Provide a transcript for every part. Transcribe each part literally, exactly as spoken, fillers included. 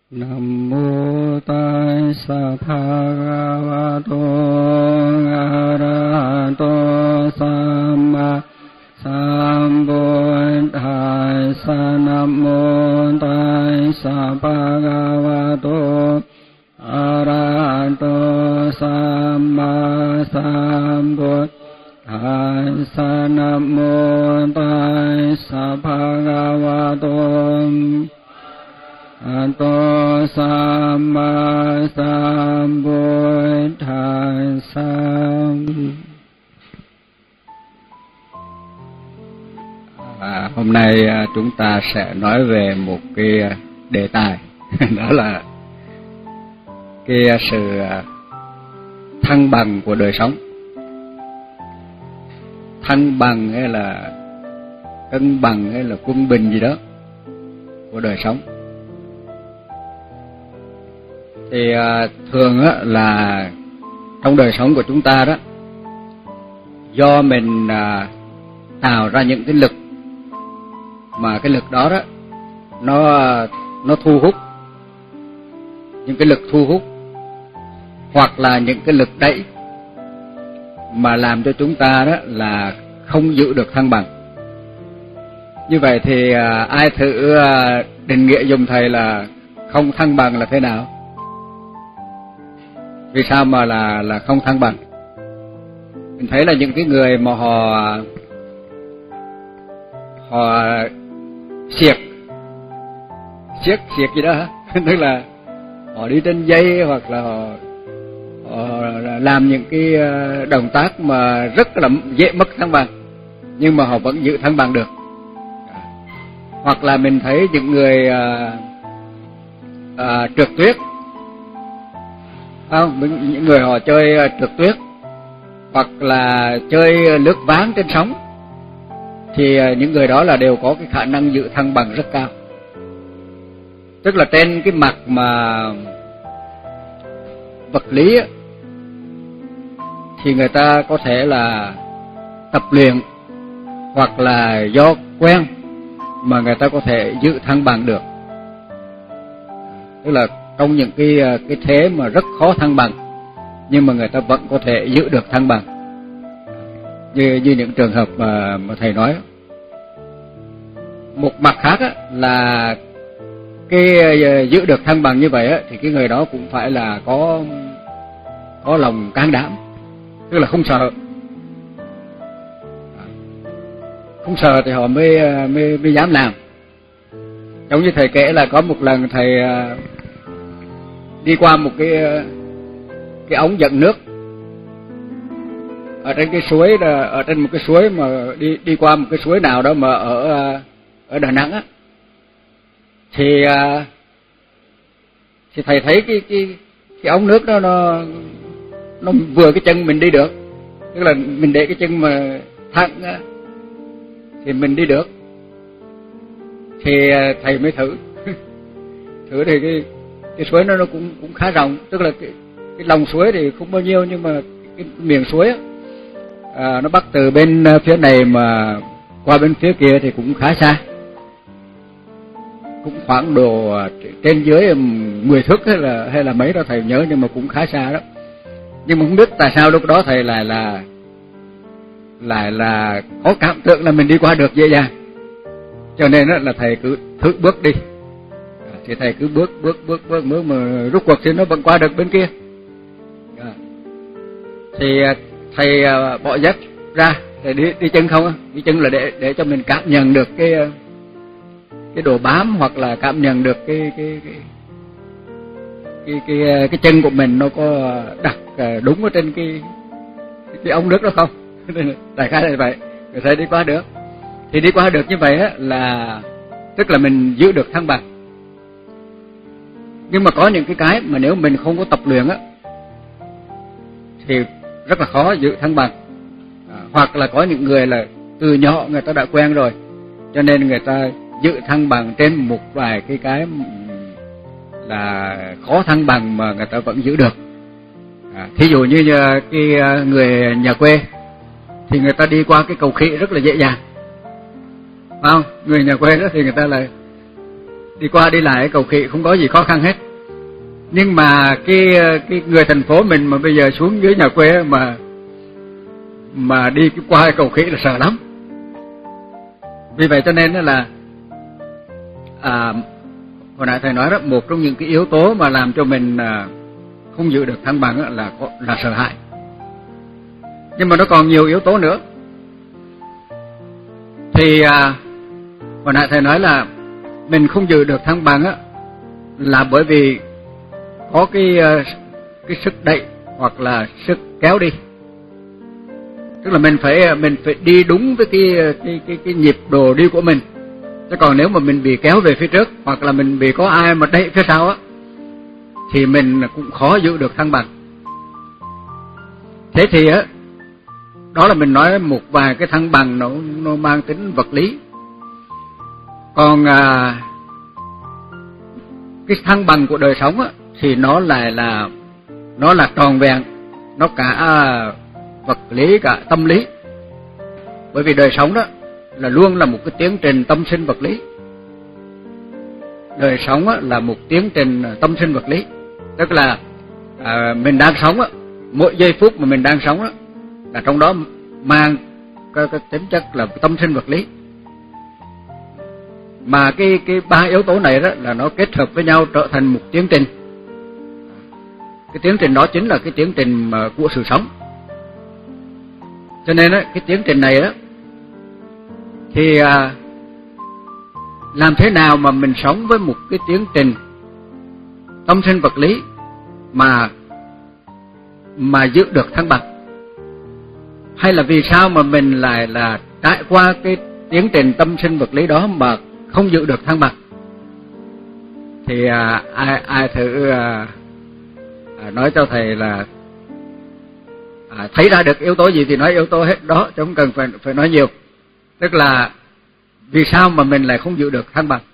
Nam mô Tassa Bhagavato Arahato Samma Sambuddhassa. Nam mô Tassa Bhagavato Arahato Samma Sambuddhassa. Nam mô Tassa Bhagavato Arahato Samma Sambuddhassa. À, hôm nay chúng ta sẽ nói về một cái đề tài đó là cái sự thăng bằng của đời sống. Thăng bằng hay là cân bằng hay là quân bình gì đó của đời sống. Thì thường á, là trong đời sống của chúng ta đó, do mình tạo ra những cái lực mà cái lực đó đó nó nó thu hút, những cái lực thu hút hoặc là những cái lực đẩy mà làm cho chúng ta đó là không giữ được thăng bằng. Như vậy thì ai thử định nghĩa giùm thầy là không thăng bằng là thế nào? Vì sao mà là là không thăng bằng? Mình thấy là những cái người mà họ họ siết siết siết gì đó hả? Tức là họ đi trên dây hoặc là họ, họ làm những cái động tác mà rất là dễ mất thăng bằng, nhưng mà họ vẫn giữ thăng bằng được. Hoặc là mình thấy những người à, à, trượt tuyết, không? Những người họ chơi trượt tuyết hoặc là chơi lướt ván trên sóng, thì những người đó là đều có cái khả năng giữ thăng bằng rất cao. Tức là trên cái mặt mà vật lý thì người ta có thể là tập luyện hoặc là do quen mà người ta có thể giữ thăng bằng được. Tức là trong những cái cái thế mà rất khó thăng bằng, nhưng mà người ta vẫn có thể giữ được thăng bằng. Như như những trường hợp mà mà thầy nói. Một mặt khác á, là cái giữ được thăng bằng như vậy á, thì cái người đó cũng phải là có có lòng can đảm, tức là không sợ. Không sợ thì họ mới mới mới dám làm. Giống như thầy kể là có một lần thầy đi qua một cái cái ống dẫn nước ở trên cái suối, ở trên một cái suối mà đi đi qua một cái suối nào đó mà ở ở Đà Nẵng á, thì thì thầy thấy cái cái cái ống nước đó nó nó vừa cái chân mình đi được, tức là mình để cái chân mà thẳng á, thì mình đi được. Thì thầy mới thử thử thì cái cái suối nó nó cũng cũng khá rộng, tức là cái cái lòng suối thì không bao nhiêu, nhưng mà cái miệng suối á, à, nó bắt từ bên phía này mà qua bên phía kia thì cũng khá xa, cũng khoảng độ trên dưới mười thước hay là hay là mấy đó thầy nhớ, nhưng mà cũng khá xa đó. Nhưng mà không biết tại sao lúc đó thầy lại là lại là có cảm tưởng là mình đi qua được dễ dàng, cho nên là thầy cứ thử bước đi. Thì thầy cứ bước bước bước bước bước mà rút cuộc thì nó vẫn qua được bên kia. Thì thầy bỏ dép ra để đi đi chân không á, đi chân là để để cho mình cảm nhận được cái cái độ bám, hoặc là cảm nhận được cái cái cái cái cái, cái chân của mình nó có đặt đúng ở trên cái cái ống nước đó không. Đại khái là vậy, rồi thầy đi qua được. Thì đi qua được như vậy á, là tức là mình giữ được thăng bằng. Nhưng mà có những cái cái mà nếu mình không có tập luyện á thì rất là khó giữ thăng bằng. À, hoặc là có những người là từ nhỏ người ta đã quen rồi, cho nên người ta giữ thăng bằng trên một vài cái cái là khó thăng bằng mà người ta vẫn giữ được. À, thí dụ như cái người nhà quê thì người ta đi qua cái cầu khỉ rất là dễ dàng, phải không? Người nhà quê đó thì người ta là đi qua đi lại cầu khỉ không có gì khó khăn hết. Nhưng mà cái cái người thành phố mình mà bây giờ xuống dưới nhà quê mà mà đi qua cầu khỉ là sợ lắm. Vì vậy cho nên là à, hồi nãy thầy nói đó, một trong những cái yếu tố mà làm cho mình à, không giữ được thăng bằng là là sợ hãi. Nhưng mà nó còn nhiều yếu tố nữa. Thì à, hồi nãy thầy nói là mình không giữ được thăng bằng á, là bởi vì có cái cái sức đẩy hoặc là sức kéo đi. Tức là mình phải mình phải đi đúng với cái cái cái cái nhịp độ đi của mình. Chứ còn nếu mà mình bị kéo về phía trước hoặc là mình bị có ai mà đẩy phía sau á, thì mình cũng khó giữ được thăng bằng. Thế thì á, đó là mình nói một vài cái thăng bằng nó nó mang tính vật lý. Còn à, cái thăng bằng của đời sống á, thì nó lại là nó là tròn vẹn, nó cả à, vật lý cả tâm lý. Bởi vì đời sống đó là luôn là một cái tiến trình tâm sinh vật lý. Đời sống á, là một tiến trình tâm sinh vật lý. Tức là à, mình đang sống á, mỗi giây phút mà mình đang sống á, là trong đó mang cái, cái tính chất là tâm sinh vật lý. Mà cái cái ba yếu tố này đó là nó kết hợp với nhau trở thành một tiến trình. Cái tiến trình đó chính là cái tiến trình của sự sống. Cho nên đó, cái tiến trình này đó thì à, làm thế nào mà mình sống với một cái tiến trình tâm sinh vật lý mà mà giữ được thăng bằng? Hay là vì sao mà mình lại là trải qua cái tiến trình tâm sinh vật lý đó mà không giữ được thăng bằng? Thì à, ai ai thử à, à, nói cho thầy là à, thấy ra được yếu tố gì thì nói yếu tố hết đó, chứ không cần phải phải nói nhiều. Tức là vì sao mà mình lại không giữ được thăng bằng?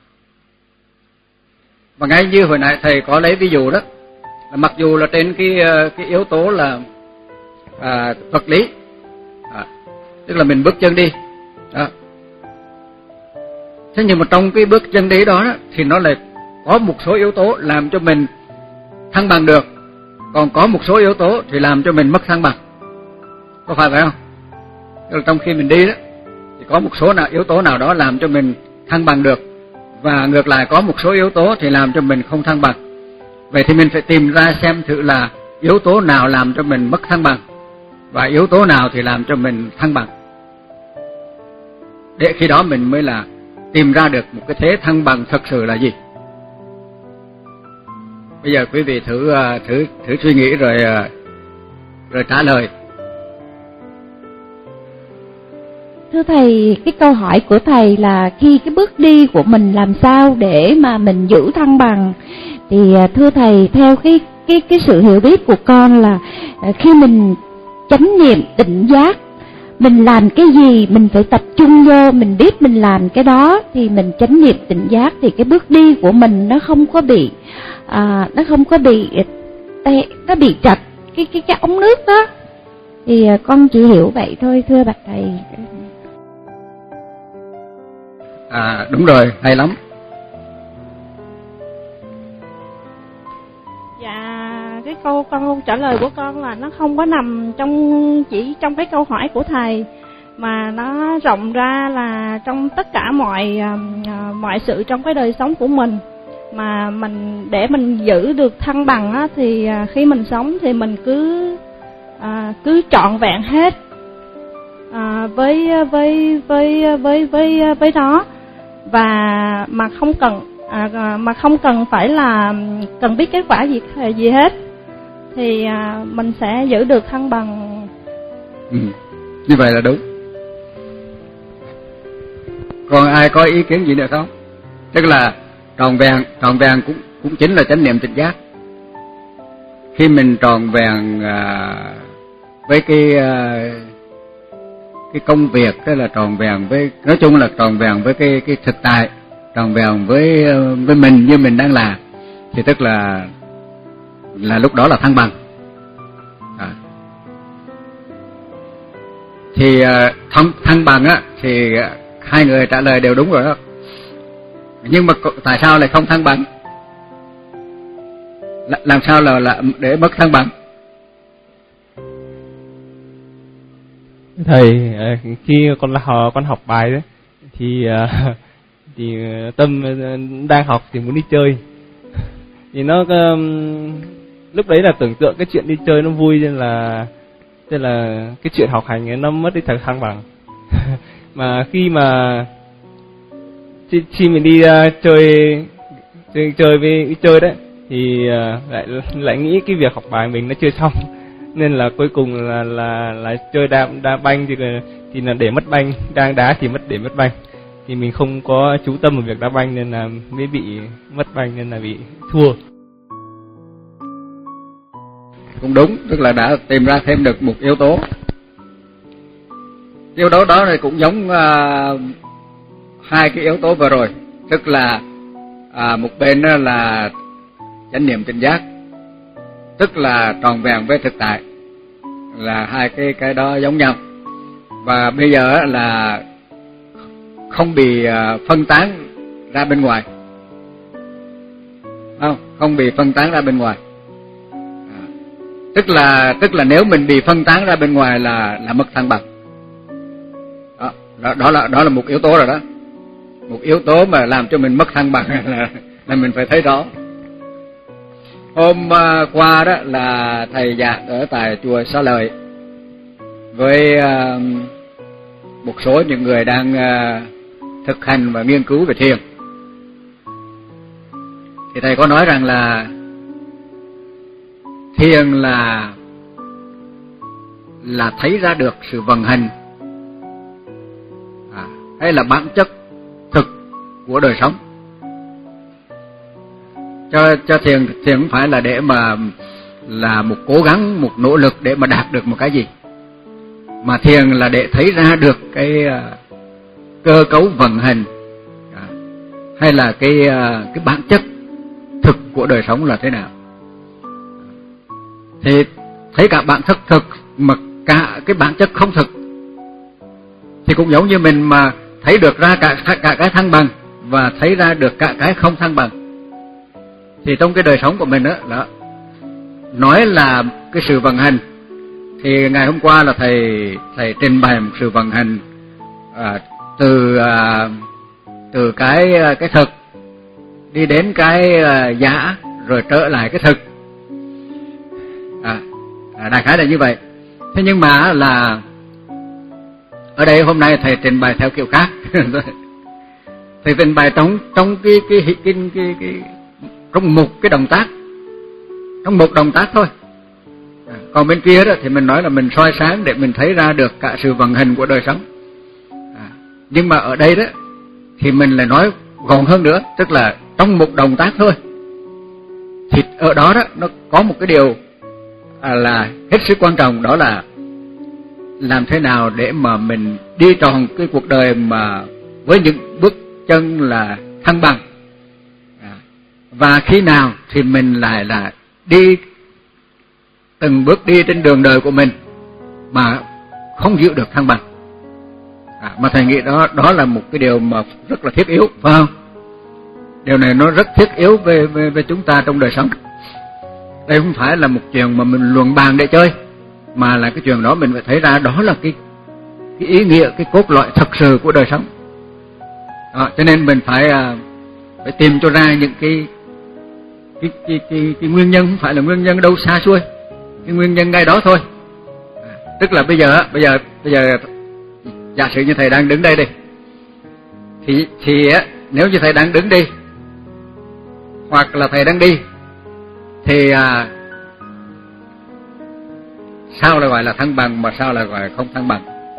Và ngay như hồi nãy thầy có lấy ví dụ đó, là mặc dù là trên cái cái yếu tố là à, vật lý, à, tức là mình bước chân đi đó. Thế nhưng mà trong cái bước chân đi đó, đó thì nó lại có một số yếu tố làm cho mình thăng bằng được, còn có một số yếu tố thì làm cho mình mất thăng bằng. Có phải vậy không? Tức là trong khi mình đi đó thì có một số nào yếu tố nào đó làm cho mình thăng bằng được, và ngược lại có một số yếu tố thì làm cho mình không thăng bằng. Vậy thì mình phải tìm ra xem thử là yếu tố nào làm cho mình mất thăng bằng và yếu tố nào thì làm cho mình thăng bằng. Để khi đó mình mới là tìm ra được một cái thế thăng bằng thật sự là gì. Bây giờ quý vị thử thử thử suy nghĩ rồi rồi trả lời. Thưa thầy, cái câu hỏi của thầy là khi cái bước đi của mình làm sao để mà mình giữ thăng bằng, thì thưa thầy, theo cái cái cái sự hiểu biết của con là khi mình chánh niệm tỉnh giác, mình làm cái gì mình phải tập trung vô, mình biết mình làm cái đó thì mình chánh niệm tỉnh giác, thì cái bước đi của mình nó không có bị à, nó không có bị nó bị trật cái cái cái ống nước đó. Thì con chỉ hiểu vậy thôi, thưa bạch thầy. À đúng rồi, hay lắm. Dạ, cái câu con trả lời của con là nó không có nằm trong chỉ trong cái câu hỏi của thầy, mà nó rộng ra là trong tất cả mọi uh, mọi sự trong cái đời sống của mình. Mà mình để mình giữ được thăng bằng á, thì uh, khi mình sống thì mình cứ uh, cứ trọn vẹn hết uh, với với với với với với nó, và mà không cần à, mà không cần phải là cần biết kết quả gì gì hết, thì à, mình sẽ giữ được thăng bằng. Ừ, như vậy là đúng. Còn ai có ý kiến gì nữa không? Tức là tròn vẹn, tròn vẹn cũng cũng chính là chánh niệm tỉnh giác. Khi mình tròn vẹn à, với cái à, cái công việc, tức là tròn vẹn với, nói chung là tròn vẹn với cái cái thực tại, tròn vẹn với với mình như mình đang làm, thì tức là là lúc đó là thăng bằng. À. Thì thăng thăng bằng á thì hai người trả lời đều đúng rồi đó. Nhưng mà tại sao lại không thăng bằng? Làm sao là, là để mất thăng bằng? Thầy, khi con là con học bài đấy thì thì tâm đang học thì muốn đi chơi, thì nó lúc đấy là tưởng tượng cái chuyện đi chơi nó vui, nên là nên là cái chuyện học hành ấy nó mất đi thật thăng bằng. Mà khi mà khi, khi mình đi uh, chơi chơi chơi với đi chơi đấy thì uh, lại lại nghĩ cái việc học bài mình nó chưa xong, nên là cuối cùng là là là chơi đá đá banh thì thì là để mất banh, đang đá thì mất để mất banh, thì mình không có chú tâm vào việc đá banh nên là mới bị mất banh, nên là bị thua. Cũng đúng, tức là đã tìm ra thêm được một yếu tố. Yếu tố đó này cũng giống uh, hai cái yếu tố vừa rồi, tức là uh, một bên đó là chánh niệm tỉnh giác, tức là tròn vẹn với thực tại, là hai cái cái đó giống nhau. Và bây giờ là không bị uh, phân tán ra bên ngoài, không không bị phân tán ra bên ngoài. Tức là tức là nếu mình bị phân tán ra bên ngoài là là mất thăng bằng. Đó, đó, đó là đó là một yếu tố rồi đó. Một yếu tố mà làm cho mình mất thăng bằng là là mình phải thấy rõ. Hôm uh, qua đó là thầy giảng ở tại chùa Xá Lợi với uh, một số những người đang uh, thực hành và nghiên cứu về thiền. Thì thầy có nói rằng là thiền là là thấy ra được sự vận hành à, hay là bản chất thực của đời sống. Cho cho thiền thiền không phải là để mà là một cố gắng, một nỗ lực để mà đạt được một cái gì, mà thiền là để thấy ra được cái uh, cơ cấu vận hành à, hay là cái uh, cái bản chất thực của đời sống là thế nào. Thì thấy cả bản chất thực mà cả cái bản chất không thực, thì cũng giống như mình mà thấy được ra cả, cả, cả cái thăng bằng và thấy ra được cả cái không thăng bằng. Thì trong cái đời sống của mình đó, đó nói là cái sự vận hành, thì ngày hôm qua là thầy thầy trình bày một sự vận hành à, từ à, từ cái cái thực đi đến cái à, giả rồi trở lại cái thực. À, đại khái là như vậy. Thế nhưng mà là ở đây hôm nay thầy trình bày theo kiểu khác. Thầy trình bày trong trong cái cái cái cái, cái, cái trong một cái động tác, trong một động tác thôi. À, còn bên kia đó thì mình nói là mình soi sáng để mình thấy ra được cả sự vận hành của đời sống. À, nhưng mà ở đây đó thì mình lại nói gọn hơn nữa, tức là trong một động tác thôi. Thì ở đó đó nó có một cái điều À, là hết sức quan trọng, đó là làm thế nào để mà mình đi tròn cái cuộc đời mà với những bước chân là thăng bằng. À, và khi nào thì mình lại là đi từng bước đi trên đường đời của mình mà không giữ được thăng bằng. À, mà thầy nghĩ đó đó là một cái điều mà rất là thiết yếu, phải không? Điều này nó rất thiết yếu về về, về chúng ta trong đời sống. Đây không phải là một chuyện mà mình luận bàn để chơi, mà là cái chuyện đó mình phải thấy ra đó là cái cái ý nghĩa, cái cốt lõi thật sự của đời sống. Đó, cho nên mình phải phải tìm cho ra những cái cái cái cái, cái nguyên nhân, không phải là nguyên nhân đâu xa xôi, cái nguyên nhân ngay đó thôi. À, tức là bây giờ bây giờ bây giờ giả sử như thầy đang đứng đây đi, thì thì nếu như thầy đang đứng đi hoặc là thầy đang đi thì à, sao lại gọi là thăng bằng mà sao lại gọi là không thăng bằng?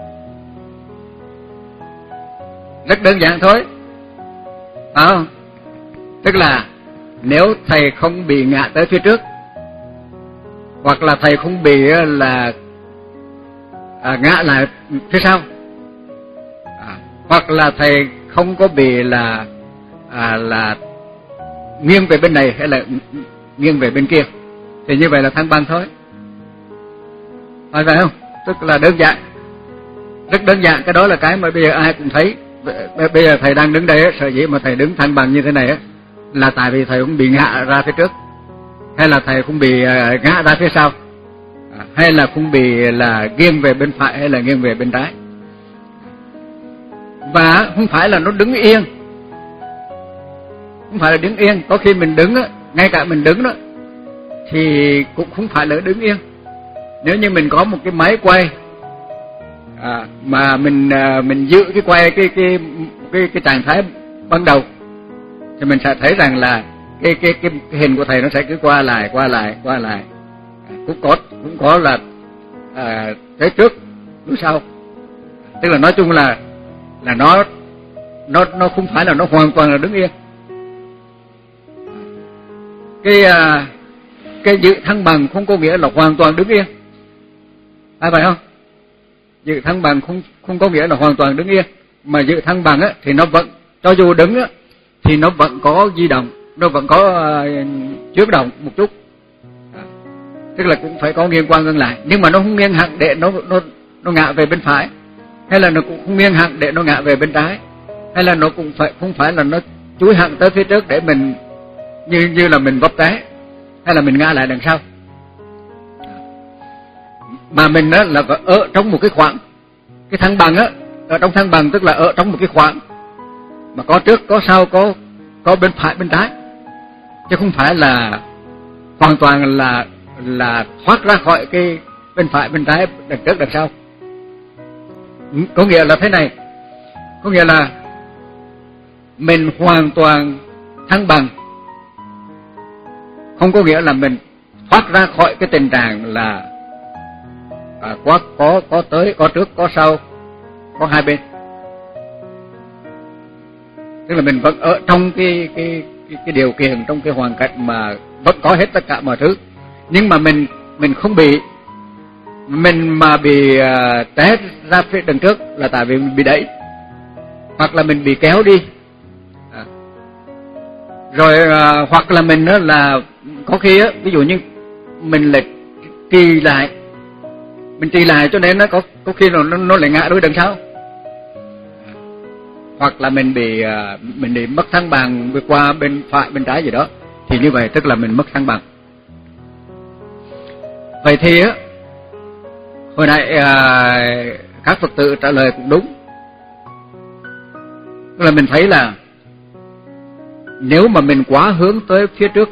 Rất đơn giản thôi, phải không? Tức là nếu thầy không bị ngã tới phía trước, hoặc là thầy không bị là à, ngã lại phía sau, à, hoặc là thầy không có bị là à, là nghiêng về bên này hay là nghiêng về bên kia, thì như vậy là thăng bằng thôi, phải phải không? Tức là đơn giản, rất đơn giản. Cái đó là cái mà bây giờ ai cũng thấy, bây giờ thầy đang đứng đây, sở dĩ mà thầy đứng thăng bằng như thế này á, là tại vì thầy cũng bị ngã ra phía trước, hay là thầy cũng bị ngã ra phía sau, hay là cũng bị là nghiêng về bên phải hay là nghiêng về bên trái. Và không phải là nó đứng yên, không phải là đứng yên. Có khi mình đứng á, ngay cả mình đứng đó thì cũng không phải là đứng yên. Nếu như mình có một cái máy quay à, mà mình à, mình giữ cái quay cái cái cái cái trạng thái ban đầu, thì mình sẽ thấy rằng là cái cái cái, cái hình của thầy nó sẽ cứ qua lại qua lại qua lại, cũng có cũng có là à, tới trước lúc sau. Tức là nói chung là là nó nó nó không phải là nó hoàn toàn là đứng yên. Cái à, cái giữ thăng bằng không có nghĩa là hoàn toàn đứng yên, phải phải không? Giữ thăng bằng không không có nghĩa là hoàn toàn đứng yên, mà giữ thăng bằng á thì nó vẫn, cho dù đứng á thì nó vẫn có di động, nó vẫn có uh, chuyển động một chút, à, tức là cũng phải có nghiêng qua nghiêng lại, nhưng mà nó không nghiêng hẳn để nó nó nó ngã về bên phải, hay là nó cũng không nghiêng hẳn để nó ngã về bên trái, hay là nó cũng phải không phải là nó chúi hẳn tới phía trước để mình như như là mình vấp té, hay là mình ngã lại đằng sau. Mà mình á là ở trong một cái khoảng, cái thăng bằng á, ở trong thăng bằng tức là ở trong một cái khoảng mà có trước có sau, có có bên phải bên trái, chứ không phải là hoàn toàn là là thoát ra khỏi cái bên phải bên trái, đằng trước đằng sau. Có nghĩa là thế này, có nghĩa là mình hoàn toàn thăng bằng, không có nghĩa là mình thoát ra khỏi cái tình trạng là à, có có có tới có trước có sau có hai bên. Tức là mình vẫn ở trong cái cái cái, cái điều kiện, trong cái hoàn cảnh mà vẫn có hết tất cả mọi thứ, nhưng mà mình mình không bị mình mà bị uh, té ra phía đằng trước là tại vì mình bị đẩy, hoặc là mình bị kéo đi, à. Rồi uh, hoặc là mình đó là có khi á, ví dụ như mình lại trì lại, mình trì lại cho nên nó có có khi nó nó lại ngã đuôi đằng sau, hoặc là mình bị uh, mình bị mất thăng bằng vượt qua bên phải bên trái gì đó, thì như vậy tức là mình mất thăng bằng. Vậy thì á, hồi nãy uh, các Phật tử trả lời cũng đúng, tức là mình thấy là nếu mà mình quá hướng tới phía trước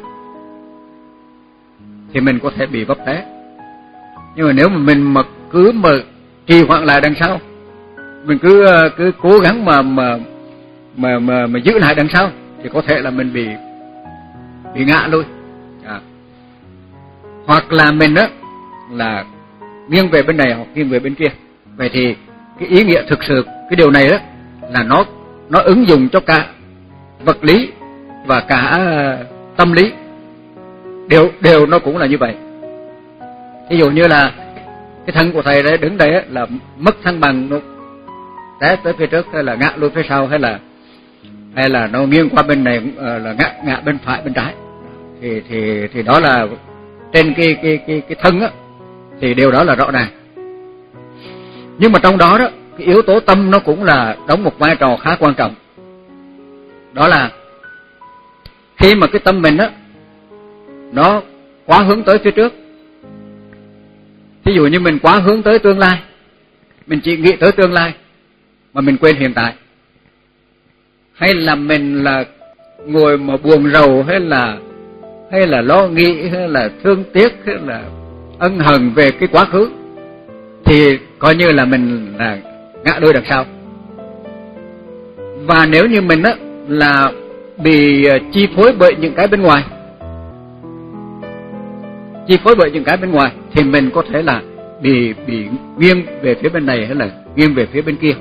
thì mình có thể bị vấp té, nhưng mà nếu mà mình mà cứ mà trì hoãn lại đằng sau, mình cứ cứ cố gắng mà mà mà mà, mà giữ lại đằng sau, thì có thể là mình bị bị ngã lui, à. Hoặc là mình á là nghiêng về bên này hoặc nghiêng về bên kia. Vậy thì cái ý nghĩa thực sự cái điều này đó là nó nó ứng dụng cho cả vật lý và cả tâm lý, đều đều nó cũng là như vậy. Ví dụ như là cái thân của thầy đấy đứng đây là mất thăng bằng, nó té tới phía trước, hay là ngã lui phía sau, hay là hay là nó nghiêng qua bên này là ngã ngã bên phải bên trái, thì thì thì đó là trên cái cái cái cái thân á, thì điều đó là rõ ràng. Nhưng mà trong đó đó, cái yếu tố tâm nó cũng là đóng một vai trò khá quan trọng. Đó là khi mà cái tâm mình á nó quá hướng tới phía trước, ví dụ như mình quá hướng tới tương lai, mình chỉ nghĩ tới tương lai mà mình quên hiện tại, hay là mình là ngồi mà buồn rầu, hay là hay là lo nghĩ, hay là thương tiếc, hay là ân hận về cái quá khứ, thì coi như là mình là ngã đuôi đằng sau. Và nếu như mình á là bị chi phối bởi những cái bên ngoài, chi phối bởi những cái bên ngoài, thì mình có thể là bị bị nghiêng về phía bên này hay là nghiêng về phía bên kia.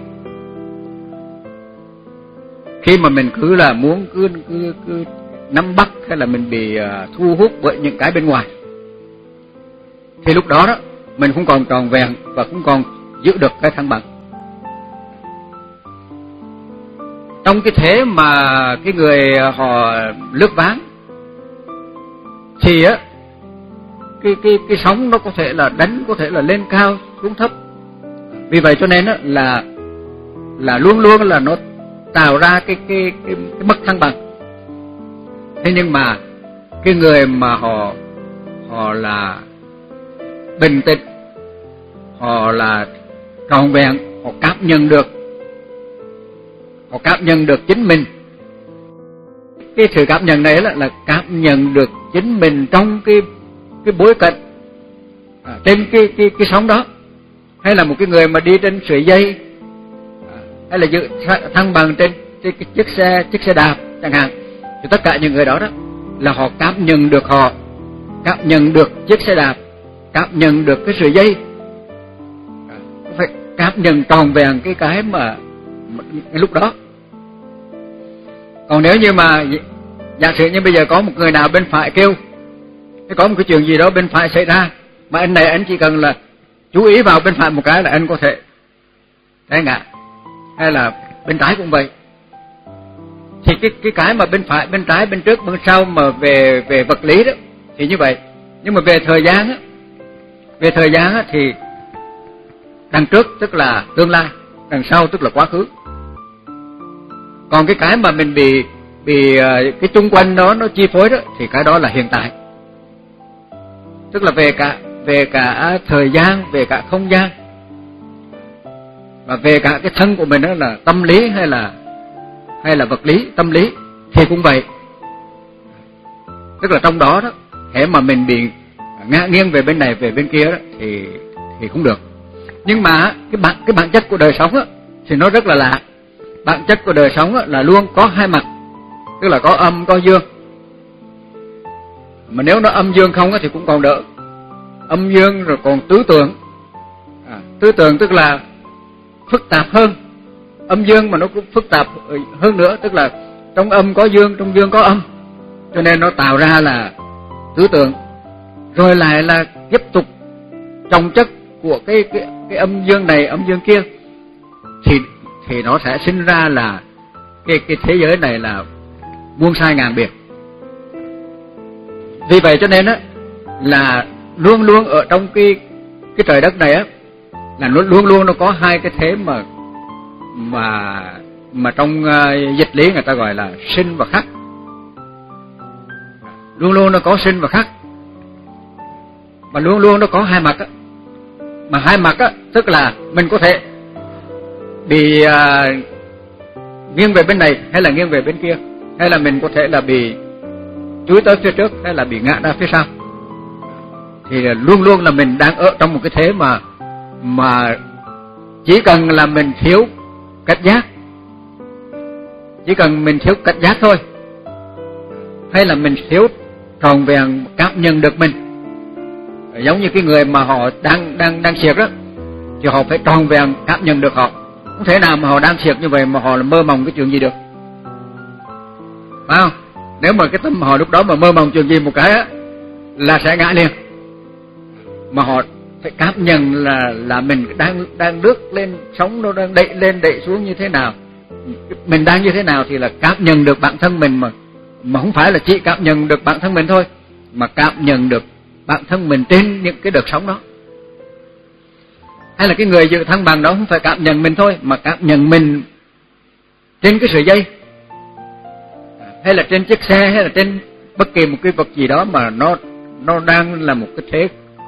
Khi mà mình cứ là muốn cứ cứ cứ nắm bắt, hay là mình bị uh, thu hút bởi những cái bên ngoài, thì lúc đó đó mình không còn tròn vẹn và không còn giữ được cái thăng bằng. Trong cái thế mà cái người họ lướt ván thì á cái cái cái sóng nó có thể là đánh, có thể là lên cao xuống thấp. Vì vậy cho nên á là là luôn luôn là nó tạo ra cái cái cái, cái mất thăng bằng. Thế nhưng mà cái người mà họ họ là bình tĩnh, họ là trọn vẹn, họ cảm nhận được, họ cảm nhận được chính mình. Cái sự cảm nhận này là, là cảm nhận được chính mình trong cái cái bối cảnh à, trên cái cái cái sóng đó, hay là một cái người mà đi trên sợi dây à, hay là giữ thăng bằng trên, trên cái chiếc xe chiếc xe đạp chẳng hạn, thì tất cả những người đó đó là họ cảm nhận được, họ cảm nhận được chiếc xe đạp, cảm nhận được cái sợi dây, à, phải cảm nhận tròn vẹn cái cái mà, mà cái lúc đó. Còn nếu như mà giả sử như bây giờ có một người nào bên phải kêu, có một cái chuyện gì đó bên phải xảy ra, mà anh này anh chỉ cần là chú ý vào bên phải một cái là anh có thể té ngã, hay là bên trái cũng vậy. Thì cái cái cái mà bên phải, bên trái, bên trước, bên sau mà về về vật lý đó thì như vậy. Nhưng mà về thời gian á, về thời gian á thì đằng trước tức là tương lai, đằng sau tức là quá khứ. Còn cái cái mà mình bị bị cái chung quanh đó nó chi phối đó thì cái đó là hiện tại. Tức là về cả về cả thời gian, về cả không gian, và về cả cái thân của mình đó là tâm lý hay là hay là vật lý, tâm lý thì cũng vậy. Tức là trong đó đó, thế mà mình bị ngã nghiêng về bên này về bên kia đó thì thì không được. Nhưng mà cái bản cái bản chất của đời sống á thì nó rất là lạ. Bản chất của đời sống á là luôn có hai mặt, tức là có âm có dương. Mà nếu nó âm dương không á thì cũng còn đỡ. Âm dương rồi còn tứ tượng. À, tứ tượng tức là phức tạp hơn. Âm dương mà nó cũng phức tạp hơn nữa, tức là trong âm có dương, trong dương có âm, cho nên nó tạo ra là tứ tượng. Rồi lại là tiếp tục chồng chất của cái cái cái âm dương này, âm dương kia, thì thì nó sẽ sinh ra là cái cái thế giới này là muôn sai ngàn biệt. Vì vậy cho nên á là luôn luôn ở trong cái cái trời đất này á là nó luôn luôn nó có hai cái thế mà mà mà trong uh, dịch lý người ta gọi là sinh và khắc. Luôn luôn nó có sinh và khắc, mà luôn luôn nó có hai mặt á. Mà hai mặt á tức là mình có thể bị uh, nghiêng về bên này hay là nghiêng về bên kia, hay là mình có thể là bị chúi tới phía trước hay là bị ngã ra phía sau. Thì luôn luôn là mình đang ở trong một cái thế mà mà chỉ cần là mình thiếu cảnh giác, chỉ cần mình thiếu cảnh giác thôi, hay là mình thiếu tròn vẹn cảm nhận được mình. Giống như cái người mà họ đang đang đang siệt đó, thì họ phải tròn vẹn cảm nhận được họ. Không thể nào mà họ đang siệt như vậy mà họ là mơ mộng cái chuyện gì được, phải không? Nếu mà cái tâm họ lúc đó mà mơ mộng chuyện gì một cái á là sẽ ngã liền. Mà họ phải cảm nhận là là mình đang đang lướt lên sóng, nó đang đẩy lên đẩy xuống như thế nào, mình đang như thế nào, thì là cảm nhận được bản thân mình, mà mà không phải là chỉ cảm nhận được bản thân mình thôi, mà cảm nhận được bản thân mình trên những cái đợt sóng đó. Hay là cái người giữ thăng bằng đó không phải cảm nhận mình thôi, mà cảm nhận mình trên cái sợi dây, hay là trên chiếc xe, hay là trên bất kỳ một cái vật gì đó mà nó nó đang là một cái thế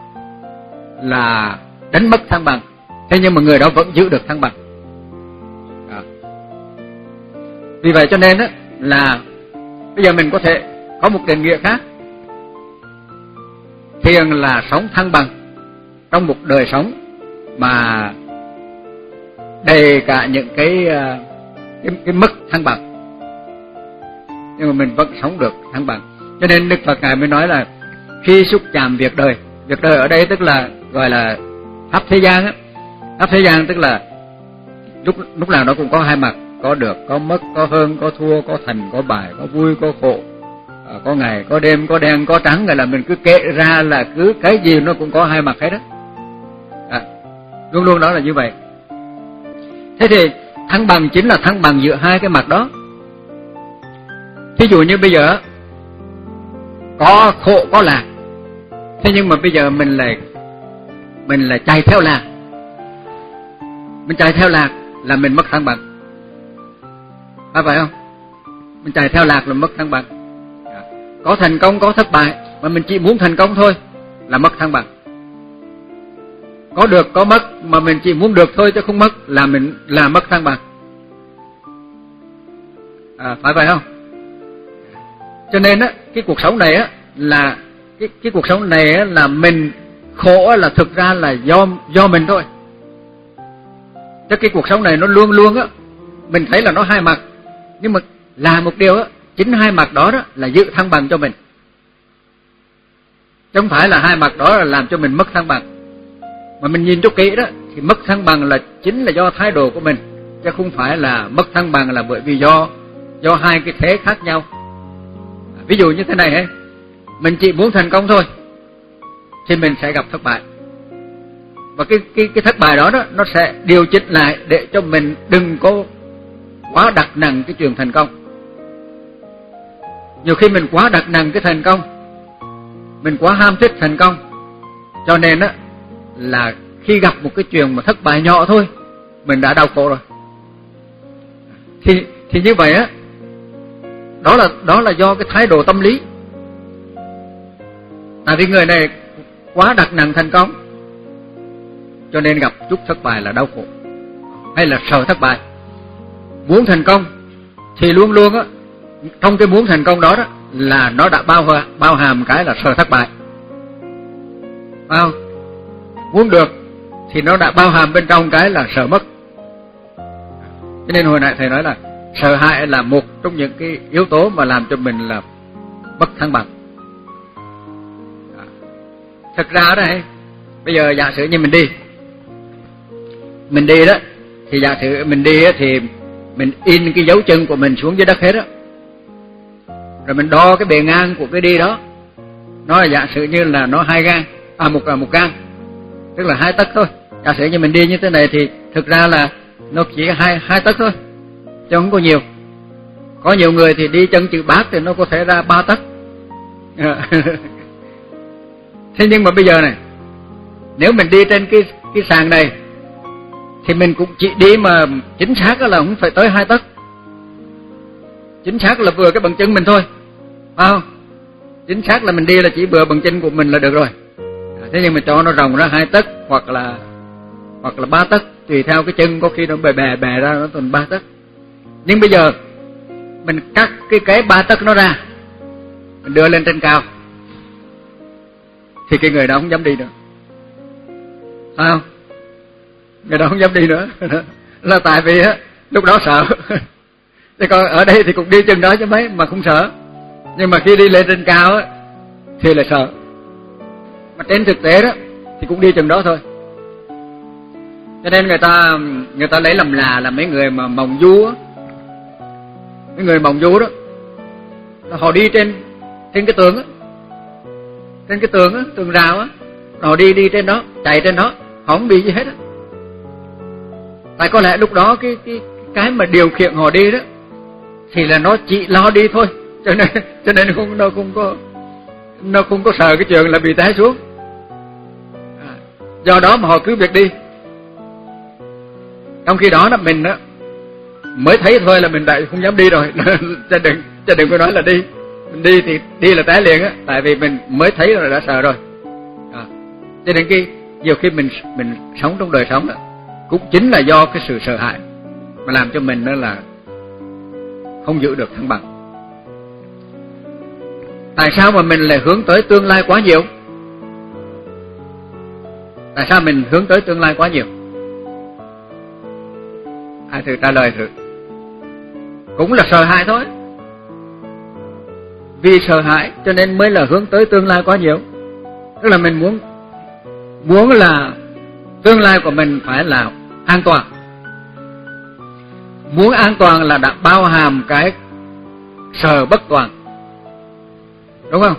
là đánh mất thăng bằng. Thế nhưng mà người đó vẫn giữ được thăng bằng. À. Vì vậy cho nên á là bây giờ mình có thể có một định nghĩa khác. Thiền là sống thăng bằng trong một đời sống mà đầy cả những cái cái, cái mất thăng bằng, nhưng mà mình vẫn sống được thăng bằng. Cho nên Đức Phật Ngài mới nói là khi xúc chạm việc đời. Việc đời ở đây tức là gọi là pháp thế gian á. Pháp thế gian tức là lúc lúc nào nó cũng có hai mặt, có được, có mất, có hơn, có thua, có thành, có bại, có vui, có khổ, à, có ngày, có đêm, có đen, có trắng. Gọi là mình cứ kể ra là cứ cái gì nó cũng có hai mặt hết đó. À, luôn luôn đó là như vậy. Thế thì thăng bằng chính là thăng bằng giữa hai cái mặt đó. Thí dụ như bây giờ có khổ có lạc, thế nhưng mà bây giờ mình lại mình là chạy theo lạc, mình chạy theo lạc là mình mất thăng bằng. phải vậy không? Mình chạy theo lạc là mất thăng bằng. Có thành công có thất bại mà mình chỉ muốn thành công thôi là mất thăng bằng. Có được có mất mà mình chỉ muốn được thôi chứ không mất là mình là mất thăng bằng. À, phải vậy không? Cho nên á, cái cuộc sống này á là cái cái cuộc sống này á là mình khổ á, là thực ra là do do mình thôi. Chứ cái cuộc sống này nó luôn luôn á mình thấy là nó hai mặt, nhưng mà là một điều á, chính hai mặt đó đó là giữ thăng bằng cho mình. Chứ không phải là hai mặt đó là làm cho mình mất thăng bằng. Mà mình nhìn cho kỹ đó thì mất thăng bằng là chính là do thái độ của mình, chứ không phải là mất thăng bằng là bởi vì do do hai cái thế khác nhau. Ví dụ như thế này ấy, mình chỉ muốn thành công thôi thì mình sẽ gặp thất bại. Và cái cái cái thất bại đó đó nó sẽ điều chỉnh lại để cho mình đừng có quá đặt nặng cái chuyện thành công. Nhiều khi mình quá đặt nặng cái thành công, mình quá ham thích thành công, cho nên á là khi gặp một cái chuyện mà thất bại nhỏ thôi mình đã đau khổ rồi. Thì thì như vậy á, đó là đó là do cái thái độ tâm lý. Tại vì người này quá đặt nặng thành công, cho nên gặp chút thất bại là đau khổ, hay là sợ thất bại. Muốn thành công thì luôn luôn á, trong cái muốn thành công đó đó là nó đã bao bao hàm cái là sợ thất bại. Phải không? Muốn được thì nó đã bao hàm bên trong cái là sợ mất. Cho nên hồi nãy thầy nói là sợ hãi là một trong những cái yếu tố mà làm cho mình là mất thăng bằng. Thật ra đấy, bây giờ giả sử như mình đi Mình đi đó thì giả sử mình đi thì mình in cái dấu chân của mình xuống dưới đất hết đó. Rồi mình đo cái bề ngang của cái đi đó, nó là giả sử như là nó hai gang, à một là một gang, tức là hai tấc thôi. Giả sử như mình đi như thế này thì thực ra là nó chỉ hai hai tấc thôi, chứ không có nhiều. Có nhiều người thì đi chân chữ bát thì nó có thể ra ba tấc. Thế nhưng mà bây giờ này, nếu mình đi trên cái cái sàn này thì mình cũng chỉ đi mà chính xác là không phải tới hai tấc, chính xác là vừa cái bằng chân mình thôi, phải không? Chính xác là mình đi là chỉ vừa bằng chân của mình là được rồi. Thế nhưng mà cho nó rộng ra hai tấc hoặc là hoặc là ba tấc, tùy theo cái chân, có khi nó bè bè bè ra nó toàn ba tấc. Nhưng bây giờ mình cắt cái cái ba tấc nó ra, mình đưa lên trên cao thì cái người đó không dám đi nữa, phải không? Người đó không dám đi nữa là tại vì á lúc đó sợ. Thế còn ở đây thì cũng đi chân đó chứ mấy mà không sợ, nhưng mà khi đi lên trên cao á thì lại sợ. Mà trên thực tế đó thì cũng đi chân đó thôi. Cho nên người ta người ta lấy làm là là mấy người mà mòng du á, mấy người mòng du đó họ đi trên trên cái tường á, trên cái tường á, tường rào á, họ đi đi trên đó, chạy trên đó, họ không bị gì hết á. Tại có lẽ lúc đó cái cái cái mà điều khiển họ đi đó thì là nó chỉ lo đi thôi, cho nên cho nên không nó không có nó không có sợ cái chuyện là bị té xuống. À, do đó mà họ cứ việc đi. Trong khi đó là mình đó mới thấy thôi là mình đã không dám đi rồi. Chứ đừng chứ đừng có nói là đi. Mình đi thì đi là té liền á, tại vì mình mới thấy rồi đã sợ rồi. À, cho nên cái nhiều khi mình mình sống trong đời sống đó, cũng chính là do cái sự sợ hãi mà làm cho mình đó là không giữ được thăng bằng. Tại sao mà mình lại hướng tới tương lai quá nhiều? Tại sao mình hướng tới tương lai quá nhiều? Ai thử trả lời thử. Cũng là sợ hãi thôi. Vì sợ hãi cho nên mới là hướng tới tương lai quá nhiều. Tức là mình muốn muốn là tương lai của mình phải là an toàn. Muốn an toàn là đã bao hàm cái sợ bất toàn, đúng không?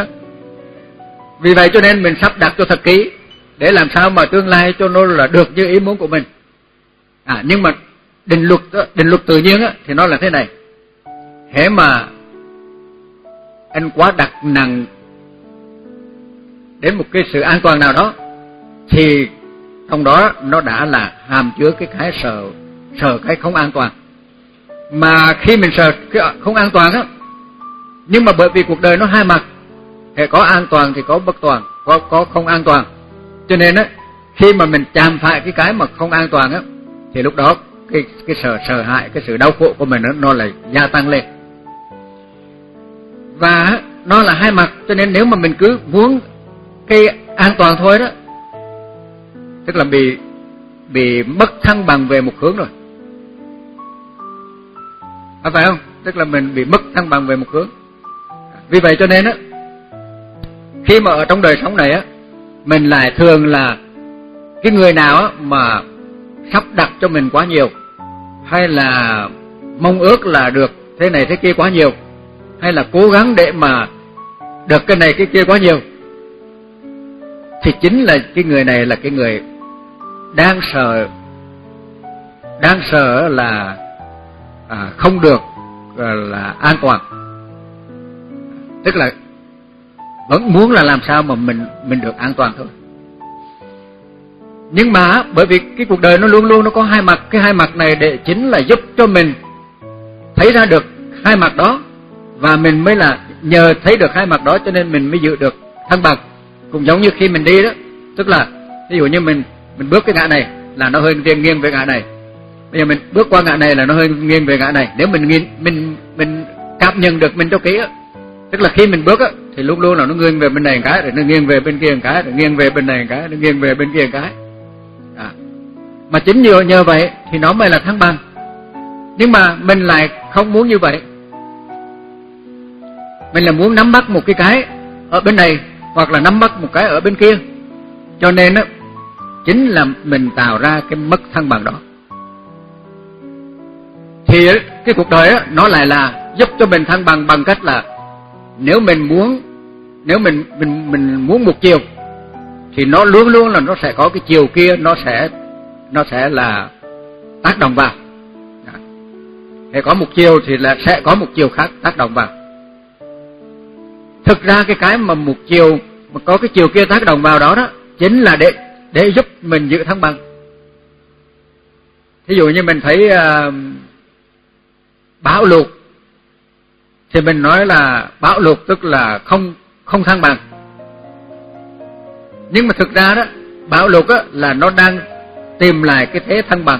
Vì vậy cho nên mình sắp đặt cho thật kỹ để làm sao mà tương lai cho nó là được như ý muốn của mình. À, nhưng mà định luật định luật tự nhiên á, thì nó là thế này. Hễ mà anh quá đặt nặng đến một cái sự an toàn nào đó thì trong đó nó đã là hàm chứa cái cái sợ sợ cái không an toàn. Mà khi mình sợ không an toàn á, nhưng mà bởi vì cuộc đời nó hai mặt, hệ có an toàn thì có bất toàn, có có không an toàn. Cho nên á, khi mà mình chạm phải cái cái mà không an toàn á, thì lúc đó cái cái sợ sợ hãi, cái sự đau khổ của mình nó, nó lại gia tăng lên. Và nó là hai mặt, cho nên nếu mà mình cứ muốn cái an toàn thôi đó, tức là bị bị mất thăng bằng về một hướng rồi, à, phải không? Tức là mình bị mất thăng bằng về một hướng. Vì vậy cho nên á, khi mà ở trong đời sống này á, mình lại thường là cái người nào á mà sắp đặt cho mình quá nhiều, hay là mong ước là được thế này thế kia quá nhiều, hay là cố gắng để mà được cái này cái kia quá nhiều, thì chính là cái người này là cái người đang sợ, đang sợ là à, không được là an toàn. Tức là vẫn muốn là làm sao mà mình mình được an toàn thôi. Nhưng mà bởi vì cái cuộc đời nó luôn luôn nó có hai mặt, cái hai mặt này để chính là giúp cho mình thấy ra được hai mặt đó, và mình mới là nhờ thấy được hai mặt đó cho nên mình mới giữ được thăng bằng. Cũng giống như khi mình đi đó, tức là ví dụ như mình mình bước cái ngã này là nó hơi nghiêng nghiêng về ngã này, bây giờ mình bước qua ngã này là nó hơi nghiêng về ngã này. Nếu mình mình mình mình cảm nhận được mình cho kỹ á, tức là khi mình bước á thì luôn luôn là nó nghiêng về bên này một cái, rồi nó nghiêng về bên kia một cái, rồi nghiêng về bên này một cái, nó nghiêng về bên kia một cái. À. Mà chính nhờ nhờ vậy thì nó mới là thăng bằng. Nhưng mà mình lại không muốn như vậy. Mình là muốn nắm bắt một cái cái ở bên này, hoặc là nắm bắt một cái ở bên kia. Cho nên á, chính là mình tạo ra cái mất thăng bằng đó. Thì cái cuộc đời á, nó lại là giúp cho mình thăng bằng bằng cách là nếu mình muốn, nếu mình mình mình muốn một chiều thì nó luôn luôn là nó sẽ có cái chiều kia, nó sẽ nó sẽ là tác động vào. Để có một chiều thì là sẽ có một chiều khác tác động vào. Thực ra cái cái mà một chiều mà có cái chiều kia tác động vào đó đó chính là để để giúp mình giữ thăng bằng. Ví dụ như mình thấy uh, bão lụt thì mình nói là bão lụt tức là không không thăng bằng. Nhưng mà thực ra đó, bão lụt á là nó đang tìm lại cái thế thăng bằng.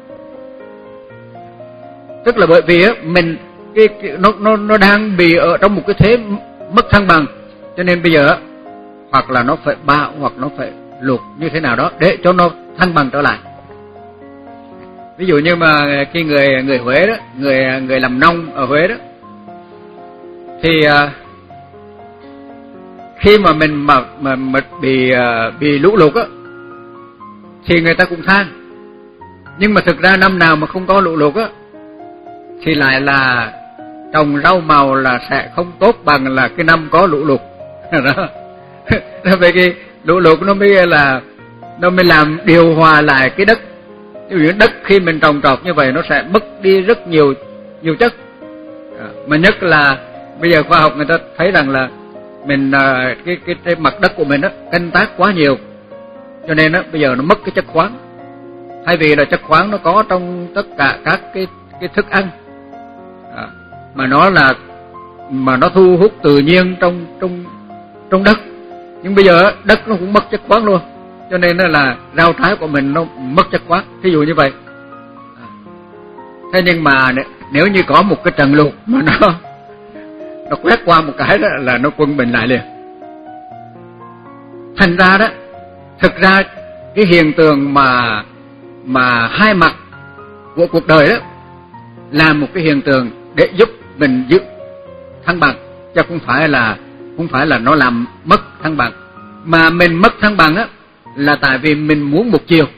Tức là bởi vì á mình cái, cái nó nó nó đang bị ở trong một cái thế mất thăng bằng, cho nên bây giờ á, hoặc là nó phải bão hoặc nó phải lụt như thế nào đó để cho nó thăng bằng trở lại. Ví dụ như mà khi người người Huế đó, người người làm nông ở Huế đó, thì uh, khi mà mình mà mà, mà bị uh, bị lũ lụt á, thì người ta cũng than. Nhưng mà thực ra năm nào mà không có lũ lụt á, thì lại là trồng rau màu là sẽ không tốt bằng là cái năm có lũ lụt. Đó. Vậy cái lũ lụt nó mới là nó mới làm điều hòa lại cái đất. Ví dụ đất khi mình trồng trọt như vậy nó sẽ mất đi rất nhiều nhiều chất. À, mà nhất là bây giờ khoa học người ta thấy rằng là mình cái cái trên mặt đất của mình á canh tác quá nhiều, cho nên á bây giờ nó mất cái chất khoáng. Thay vì là chất khoáng nó có trong tất cả các cái cái thức ăn, à, mà nó là mà nó thu hút tự nhiên trong trong trong đất. Nhưng bây giờ đất nó cũng mất chất khoáng luôn, cho nên là rau trái của mình nó mất chất khoáng. Ví dụ như vậy. À. Thế nhưng mà nếu như có một cái trận lụt mà nó nó quét qua một cái đó là nó quân bình lại liền. Thành ra đó, thực ra cái hiện tượng mà mà hai mặt của cuộc đời đó là một cái hiện tượng để giúp mình giữ thăng bằng, chứ không phải là không phải là nó làm mất thăng bằng. Mà mình mất thăng bằng á là tại vì mình muốn một chiều.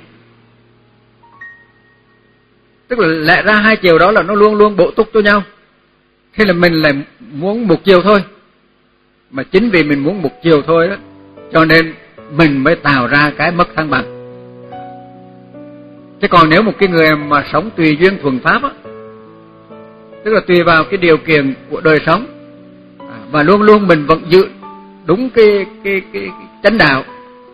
Tức là lẽ ra hai chiều đó là nó luôn luôn bổ túc cho nhau. Thế là mình lại muốn một chiều thôi. Mà chính vì mình muốn một chiều thôi đó, cho nên mình mới tạo ra cái mất thăng bằng. Chứ còn nếu một cái người mà sống tùy duyên thuần pháp á, tức là tùy vào cái điều kiện của đời sống, và luôn luôn mình vẫn giữ đúng cái cái cái, cái chánh đạo,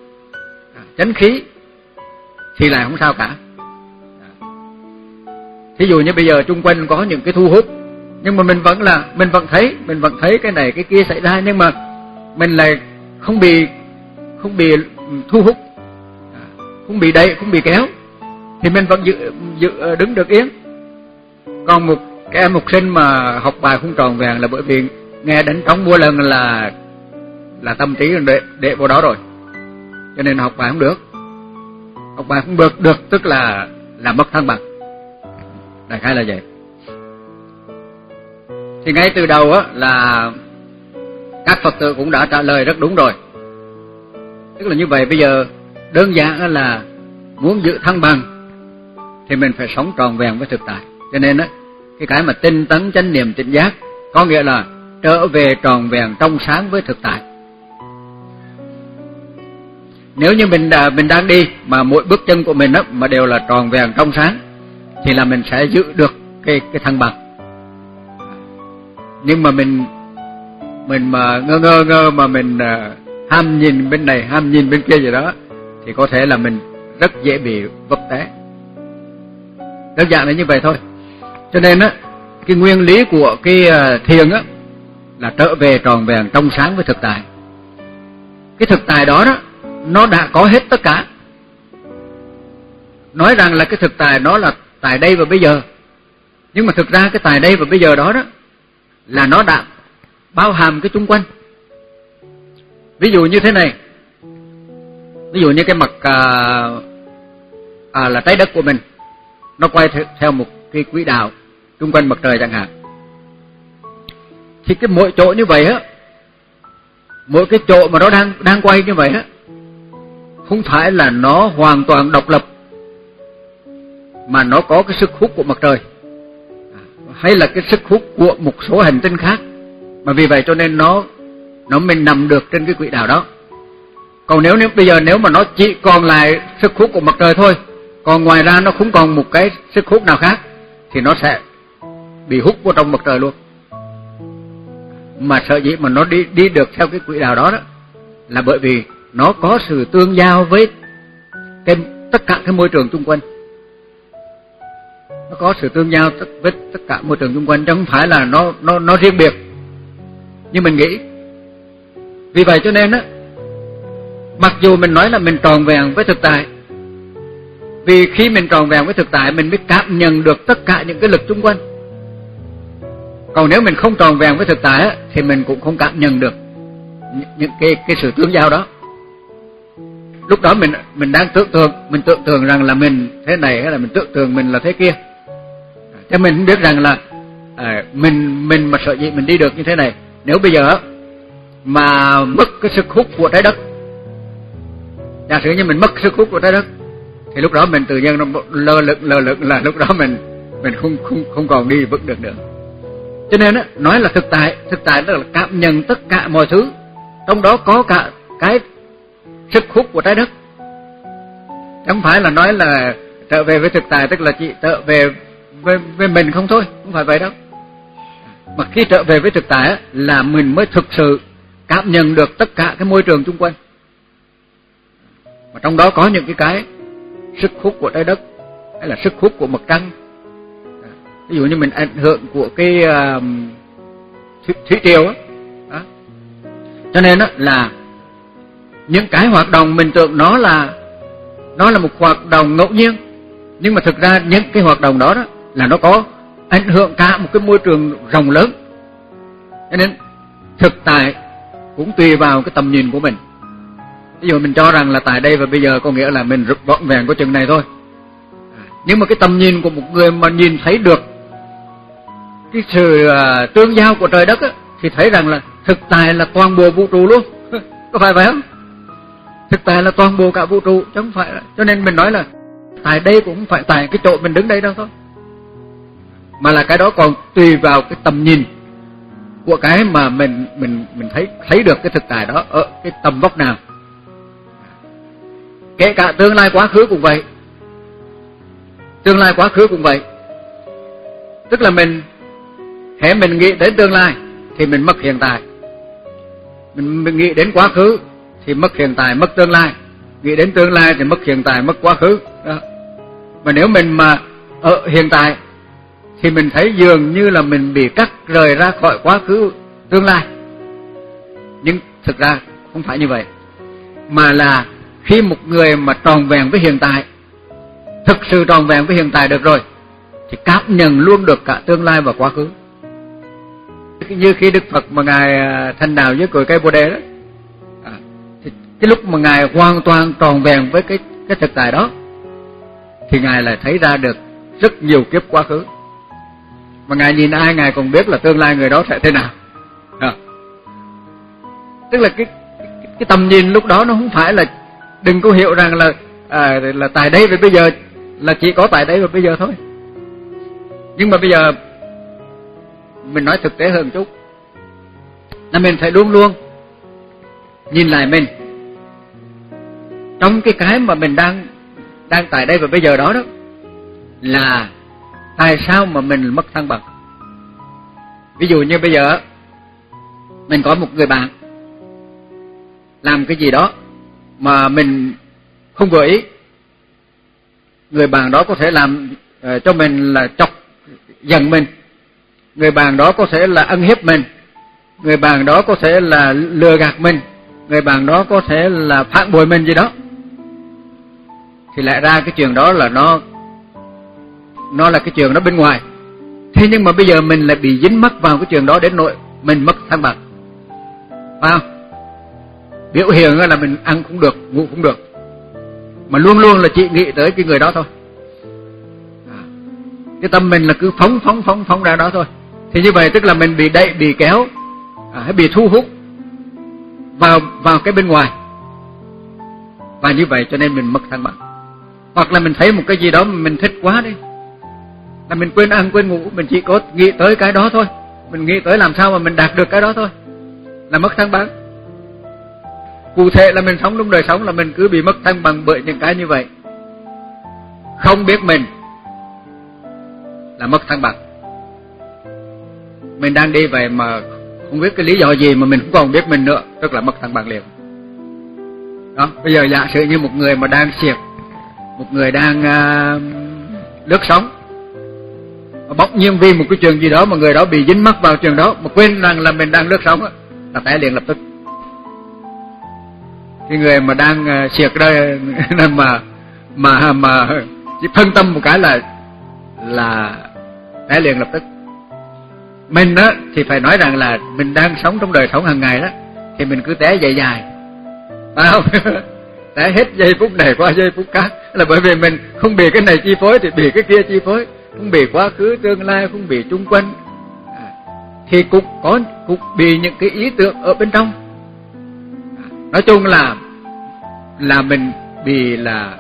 chánh khí, thì lại không sao cả. Ví dụ như bây giờ chung quanh có những cái thu hút, nhưng mà mình vẫn là mình vẫn thấy mình vẫn thấy cái này cái kia xảy ra, nhưng mà mình lại không bị không bị thu hút, không bị đẩy, không bị kéo, thì mình vẫn giữ, giữ đứng được yên. Còn một cái em học sinh mà học bài không tròn vẹn là bởi vì nghe đánh trống múa lần là là tâm trí để để vào đó rồi, cho nên học bài không được. Học bài không được được tức là là mất thăng bằng. Đại khái là vậy. Thì ngay từ đầu á là các Phật tử cũng đã trả lời rất đúng rồi. Tức là như vậy, bây giờ đơn giản là muốn giữ thăng bằng thì mình phải sống tròn vẹn với thực tại. Cho nên á, cái cái mà tinh tấn chánh niệm tỉnh giác có nghĩa là trở về tròn vẹn trong sáng với thực tại. Nếu như mình đã, mình đang đi mà mỗi bước chân của mình á mà đều là tròn vẹn trong sáng thì là mình sẽ giữ được cái cái thăng bằng. Nhưng mà mình mình mà ngơ ngơ ngơ mà mình uh, ham nhìn bên này ham nhìn bên kia gì đó thì có thể là mình rất dễ bị vấp té. Đơn giản là như vậy thôi. Cho nên á, cái nguyên lý của cái uh, thiền á là trở về tròn vẹn trong sáng với thực tại. Cái thực tại đó đó nó đã có hết tất cả. Nói rằng là cái thực tại nó là tại đây và bây giờ, nhưng mà thực ra cái tại đây và bây giờ đó đó là nó đã bao hàm cái chung quanh. Ví dụ như thế này, ví dụ như cái mặt à, à, là trái đất của mình nó quay theo một cái quỹ đạo chung quanh mặt trời chẳng hạn, thì cái mỗi chỗ như vậy á, mỗi cái chỗ mà nó đang đang quay như vậy á, không phải là nó hoàn toàn độc lập, mà nó có cái sức hút của mặt trời hay là cái sức hút của một số hành tinh khác, mà vì vậy cho nên nó nó mình nằm được trên cái quỹ đạo đó. Còn nếu nếu bây giờ nếu mà nó chỉ còn lại sức hút của mặt trời thôi, còn ngoài ra nó không còn một cái sức hút nào khác, thì nó sẽ bị hút vào trong mặt trời luôn. Mà sở dĩ mà nó đi đi được theo cái quỹ đạo đó đó là bởi vì nó có sự tương giao với cái tất cả cái môi trường xung quanh. Nó có sự tương giao với tất cả môi trường xung quanh, chứ không phải là nó nó nó riêng biệt như mình nghĩ. Vì vậy cho nên á, mặc dù mình nói là mình tròn vẹn với thực tại, vì khi mình tròn vẹn với thực tại mình mới cảm nhận được tất cả những cái lực xung quanh. Còn nếu mình không tròn vẹn với thực tại á, thì mình cũng không cảm nhận được những cái cái sự tương giao đó. Lúc đó mình mình đang tưởng tượng, mình tưởng tượng rằng là mình thế này hay là mình tưởng tượng mình là thế kia. Cho mình không biết rằng là à, mình mình mà sợ gì mình đi được như thế này. Nếu bây giờ mà mất cái sức hút của trái đất, giả sử như mình mất sức hút của trái đất, thì lúc đó mình tự nhiên nó lơ lửng lơ lửng là lúc đó mình mình không không không còn đi vững được nữa. Cho nên á, nói là thực tại, thực tại đó là cảm nhận tất cả mọi thứ, trong đó có cả cái sức hút của trái đất. Không phải là nói là trở về với thực tại tức là chỉ trở về với, với mình không thôi, không phải vậy đâu. Mà khi trở về với thực tại á, là mình mới thực sự cảm nhận được tất cả cái môi trường xung quanh. Mà trong đó có những cái cái sức hút của trái đất hay là sức hút của mặt trăng. Ví dụ như mình ảnh hưởng của cái uh, thủy, thủy triều á. Đó. Cho nên á là những cái hoạt động mình tưởng nó là nó là một hoạt động ngẫu nhiên, nhưng mà thực ra những cái hoạt động đó, đó là nó có ảnh hưởng cả một cái môi trường rộng lớn. Cho nên thực tại cũng tùy vào cái tầm nhìn của mình. Ví dụ mình cho rằng là tại đây và bây giờ có nghĩa là mình rực vọn vẹn có chừng này thôi. Nhưng mà cái tầm nhìn của một người mà nhìn thấy được cái sự uh, tương giao của trời đất á, thì thấy rằng là thực tại là toàn bộ vũ trụ luôn. Có phải vậy không? Thực tại là toàn bộ cả vũ trụ, chứ không phải là... Cho nên mình nói là tại đây cũng không phải tại cái chỗ mình đứng đây đâu thôi, mà là cái đó còn tùy vào cái tầm nhìn của cái mà mình mình mình thấy thấy được cái thực tại đó ở cái tầm vóc nào. Kể cả tương lai quá khứ cũng vậy. Tương lai quá khứ cũng vậy. Tức là mình hễ mình nghĩ đến tương lai thì mình mất hiện tại. Mình, mình nghĩ đến quá khứ thì mất hiện tại, mất tương lai. Nghĩ đến tương lai thì mất hiện tại, mất quá khứ. Đó. Mà nếu mình mà ở hiện tại thì mình thấy dường như là mình bị cắt rời ra khỏi quá khứ tương lai. Nhưng thực ra không phải như vậy, mà là khi một người mà tròn vẹn với hiện tại, thực sự tròn vẹn với hiện tại được rồi, thì cảm nhận luôn được cả tương lai và quá khứ. Như khi Đức Phật mà Ngài thành đạo dưới cội cây Bồ Đề đó, à, thì cái lúc mà Ngài hoàn toàn tròn vẹn với cái, cái thực tại đó, thì Ngài lại thấy ra được rất nhiều kiếp quá khứ. Mà Ngài nhìn ai Ngài còn biết là tương lai người đó sẽ thế nào. À, tức là cái, cái, cái tầm nhìn lúc đó nó không phải là, đừng có hiểu rằng là à, là tại đây và bây giờ, là chỉ có tại đây và bây giờ thôi. Nhưng mà bây giờ mình nói thực tế hơn chút, là mình phải luôn luôn nhìn lại mình trong cái cái mà mình đang đang tại đây và bây giờ đó đó, là tại sao mà mình mất thăng bằng. Ví dụ như bây giờ mình có một người bạn làm cái gì đó mà mình không vừa ý, người bạn đó có thể làm uh, cho mình là chọc giận mình, người bạn đó có thể là ăn hiếp mình, người bạn đó có thể là lừa gạt mình, người bạn đó có thể là phản bội mình gì đó, thì lại ra cái chuyện đó là nó nó là cái chuyện đó bên ngoài. Thế nhưng mà bây giờ mình lại bị dính mắc vào cái chuyện đó đến nỗi mình mất thăng bằng, phải không? Biểu hiện là mình ăn cũng được, ngủ cũng được, mà luôn luôn là chỉ nghĩ tới cái người đó thôi. À, cái tâm mình là cứ phóng phóng phóng phóng ra đó thôi. Thì như vậy tức là mình bị đẩy, bị kéo, à, hay bị thu hút vào vào cái bên ngoài, và như vậy cho nên mình mất thăng bằng. Hoặc là mình thấy một cái gì đó mình thích quá đi, là mình quên ăn quên ngủ, mình chỉ có nghĩ tới cái đó thôi, mình nghĩ tới làm sao mà mình đạt được cái đó thôi, là mất thăng bằng. Cụ thể là mình sống trong đời sống là mình cứ bị mất thăng bằng bởi những cái như vậy. Không biết mình là mất thăng bằng. Mình đang đi vậy mà không biết cái lý do gì mà mình không còn biết mình nữa, tức là mất thăng bằng liền. Đó, bây giờ giả sử như một người mà đang xiệc, một người đang uh, lướt sóng, bỗng nhiên vì một cái chuyện gì đó mà người đó bị dính mắc vào chuyện đó, mà quên rằng là mình đang lướt sóng, là té liền lập tức. Cái người mà đang uh, xiệc đây mà mà mà chỉ phân tâm một cái là là té liền lập tức. Mình á thì phải nói rằng là mình đang sống trong đời sống hàng ngày đó, thì mình cứ té dài dài, phải không? Té hết giây phút này qua giây phút khác, là bởi vì mình không bị cái này chi phối thì bị cái kia chi phối, không bị quá khứ tương lai, không bị chung quanh, à, thì cũng có cũng bị những cái ý tưởng ở bên trong. À, nói chung là là mình bị là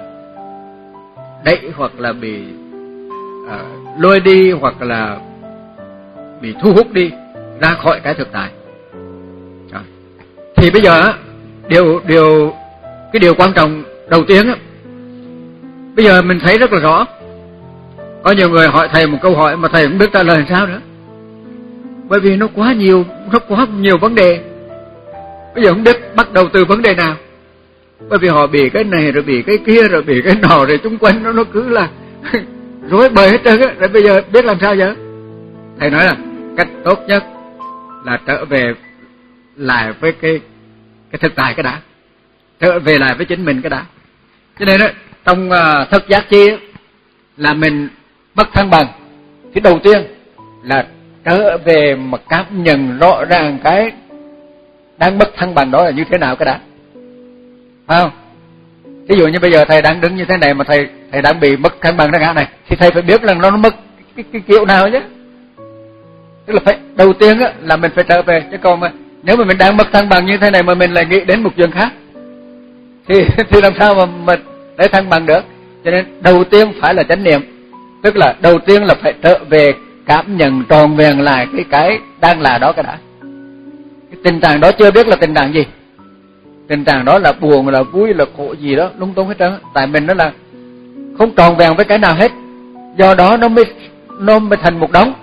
đẩy, hoặc là bị à, lôi đi, hoặc là bị thu hút đi ra khỏi cái thực tại. À, thì bây giờ điều điều cái điều quan trọng đầu tiên á, bây giờ mình thấy rất là rõ. Có nhiều người hỏi thầy một câu hỏi mà thầy không biết trả lời làm sao nữa, bởi vì nó quá nhiều, nó quá nhiều vấn đề. Bây giờ không biết bắt đầu từ vấn đề nào, bởi vì họ bị cái này rồi bị cái kia rồi bị cái nọ, rồi chung quanh nó nó cứ là rối bời hết trơn á. Rồi bây giờ biết làm sao giờ? Thầy nói là cách tốt nhất là trở về lại với cái cái thực tại cái đã, trở về lại với chính mình cái đã. Cho nên đó, trong uh, thực giác chi là mình mất thăng bằng, thì đầu tiên là trở về mà cảm nhận rõ ràng cái đang mất thăng bằng đó là như thế nào cái đã, phải không? Ví dụ như bây giờ thầy đang đứng như thế này mà thầy thầy đang bị mất thăng bằng đang này, thì thầy phải biết là nó, nó mất cái, cái kiểu nào chứ. Tức là phải đầu tiên á, là mình phải trở về, chứ còn mà nếu mà mình đang mất thăng bằng như thế này mà mình lại nghĩ đến một chuyện khác thì thì làm sao mà mình để thăng bằng được. Cho nên đầu tiên phải là chánh niệm, tức là đầu tiên là phải trở về cảm nhận tròn vẹn lại cái cái đang là đó cái đã. Cái tình trạng đó chưa biết là tình trạng gì, tình trạng đó là buồn, là vui, là khổ gì đó lung tung hết trơn. Tại mình nó là không tròn vẹn với cái nào hết, do đó nó mới nó mới thành một đống,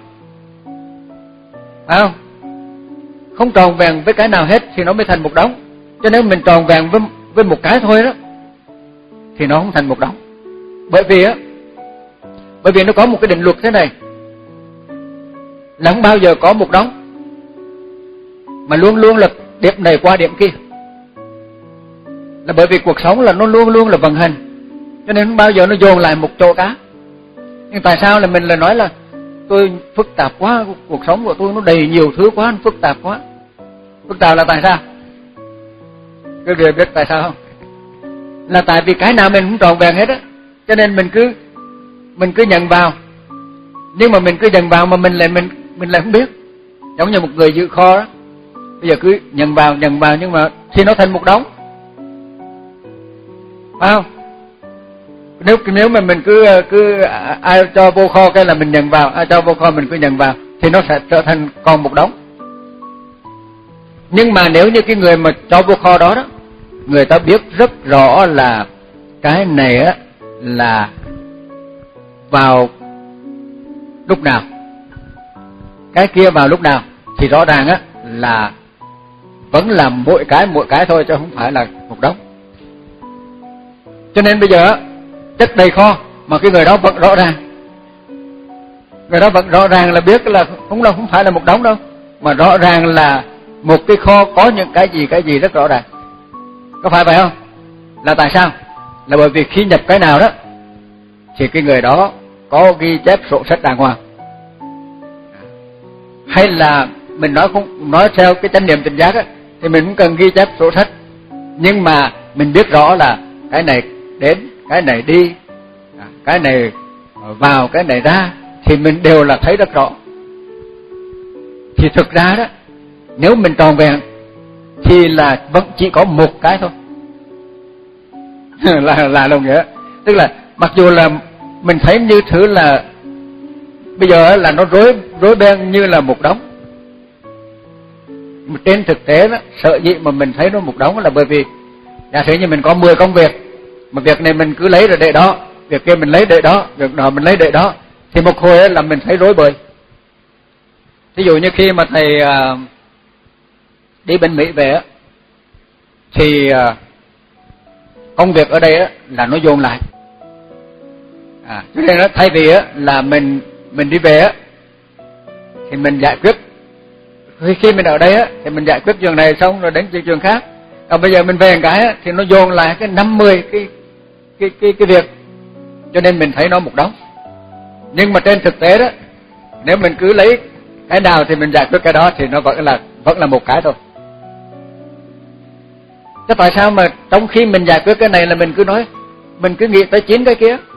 phải không? Không tròn vẹn với cái nào hết thì nó mới thành một đống. Cho nên mình tròn vẹn với với một cái thôi đó thì nó không thành một đống. Bởi vì á, bởi vì nó có một cái định luật thế này, là không bao giờ có một đống, mà luôn luôn là điểm này qua điểm kia. Là bởi vì cuộc sống là nó luôn luôn là vận hành, cho nên không bao giờ nó dồn lại một chỗ cả. Nhưng tại sao là mình là nói là tôi phức tạp quá, cuộc sống của tôi nó đầy nhiều thứ quá, nó phức tạp quá. Phức tạp là tại sao? Quý vị biết tại sao không? Là tại vì cái nào mình cũng tròn vẹn hết á, cho nên mình cứ mình cứ nhận vào, nhưng mà mình cứ nhận vào mà mình lại mình mình lại không biết. Giống như một người dự kho đó, bây giờ cứ nhận vào nhận vào nhưng mà khi nó thành một đống, phải không? Nếu nếu mà mình cứ cứ ai cho vô kho cái là mình nhận vào, ai cho vô kho mình cứ nhận vào, thì nó sẽ trở thành còn một đống. Nhưng mà nếu như cái người mà cho vô kho đó đó, người ta biết rất rõ là cái này á là vào lúc nào, cái kia vào lúc nào, thì rõ ràng á là vẫn là mỗi cái mỗi cái thôi, chứ không phải là một đống. Cho nên bây giờ chất đầy kho mà cái người đó vẫn rõ ràng, người đó vẫn rõ ràng là biết là không là không phải là một đống đâu, mà rõ ràng là một cái kho có những cái gì cái gì rất rõ ràng. Có phải vậy không? Là tại sao? Là bởi vì khi nhập cái nào đó thì cái người đó có ghi chép sổ sách đàng hoàng. Hay là mình nói không nói theo cái chánh niệm tỉnh giác á, thì mình cũng cần ghi chép sổ sách, nhưng mà mình biết rõ là cái này đến, cái này đi, cái này vào, cái này ra, thì mình đều là thấy rất rõ. Thì thực ra đó, nếu mình tròn vẹn thì là vẫn chỉ có một cái thôi. là là đồng nghĩa, tức là mặc dù là mình thấy như thứ là bây giờ là nó rối rối beng như là một đống, mà trên thực tế đó, sợ gì mà mình thấy nó một đống là bởi vì giả sử như mình có mười công việc, mà việc này mình cứ lấy rồi để đó, việc kia mình lấy để đó, việc đó mình lấy để đó, thì một hồi là mình thấy rối bời. Ví dụ như khi mà thầy uh, đi bên Mỹ về á, thì uh, công việc ở đây á là nó dồn lại. À, cho nên đó, thay vì á là mình mình đi về á thì mình giải quyết, khi mình ở đây á thì mình giải quyết trường này xong rồi đến trường khác. Còn bây giờ mình về một cái á, thì nó dồn lại cái năm mươi cái cái cái cái việc, cho nên mình thấy nó một đống. Nhưng mà trên thực tế đó, nếu mình cứ lấy cái nào thì mình giải quyết cái đó, thì nó vẫn là vẫn là một cái thôi. Thế tại sao mà trong khi mình giải quyết cái này là mình cứ nói, mình cứ nghĩ tới chín cái kia?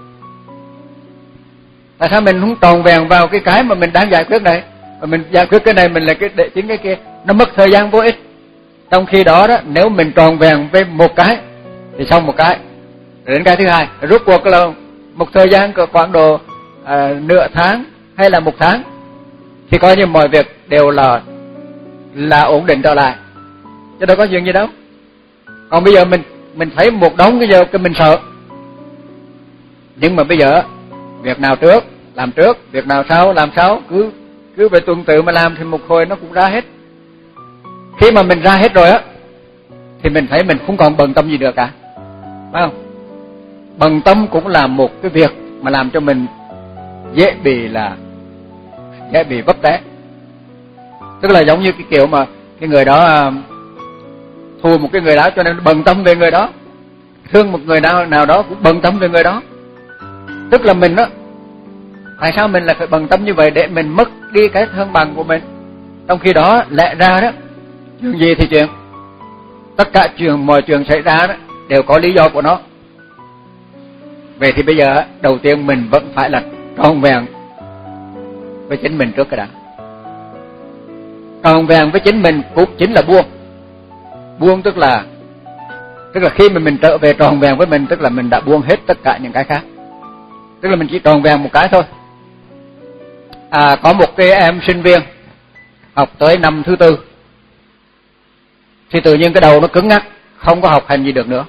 Tại sao mình không tròn vẹn vào cái cái mà mình đang giải quyết này, mà mình giải quyết cái này mình lại cái để chín cái kia, nó mất thời gian vô ích. Trong khi đó đó, nếu mình tròn vẹn với một cái thì xong một cái, đến cái thứ hai, rút cuộc là một thời gian khoảng độ à, nửa tháng hay là một tháng, thì coi như mọi việc đều là là ổn định trở lại, chứ đâu có chuyện gì đâu. Còn bây giờ mình mình thấy một đống cái giờ cái mình sợ. Nhưng mà bây giờ việc nào trước làm trước, việc nào sau làm sau, cứ cứ về tuần tự mà làm thì một hồi nó cũng ra hết. Khi mà mình ra hết rồi á thì mình thấy mình không còn bận tâm gì được cả, phải không? Bận tâm cũng là một cái việc mà làm cho mình dễ bị là dễ bị vấp té. Tức là giống như cái kiểu mà cái người đó thua một cái người đó cho nên bận tâm về người đó, thương một người nào nào đó cũng bận tâm về người đó. Tức là mình đó, tại sao mình lại phải bận tâm như vậy để mình mất đi cái thăng bằng của mình? Trong khi đó lẽ ra đó, chuyện gì thì chuyện, tất cả chuyện mọi chuyện xảy ra đó đều có lý do của nó. Vậy thì bây giờ đầu tiên mình vẫn phải là tròn vẹn với chính mình trước cái đã. Tròn vẹn với chính mình cũng chính là buông. Buông tức là tức là khi mà mình trở về tròn vẹn với mình, tức là mình đã buông hết tất cả những cái khác. Tức là mình chỉ tròn vẹn một cái thôi. À, có một cái em sinh viên học tới năm thứ tư, thì tự nhiên cái đầu nó cứng ngắc, không có học hành gì được nữa.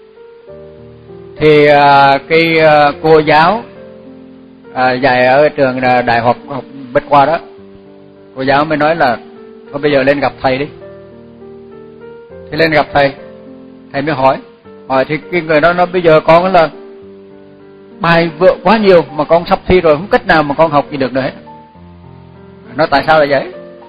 Thì à, cái à, cô giáo à, dạy ở trường đại học học Bách Khoa đó, cô giáo mới nói là thôi bây giờ lên gặp thầy đi. Thì lên gặp thầy, thầy mới hỏi, hỏi thì cái người đó nói bây giờ con là bài vợ quá nhiều mà con sắp thi rồi, không cách nào mà con học gì được nữa hết. Nói tại sao là vậy?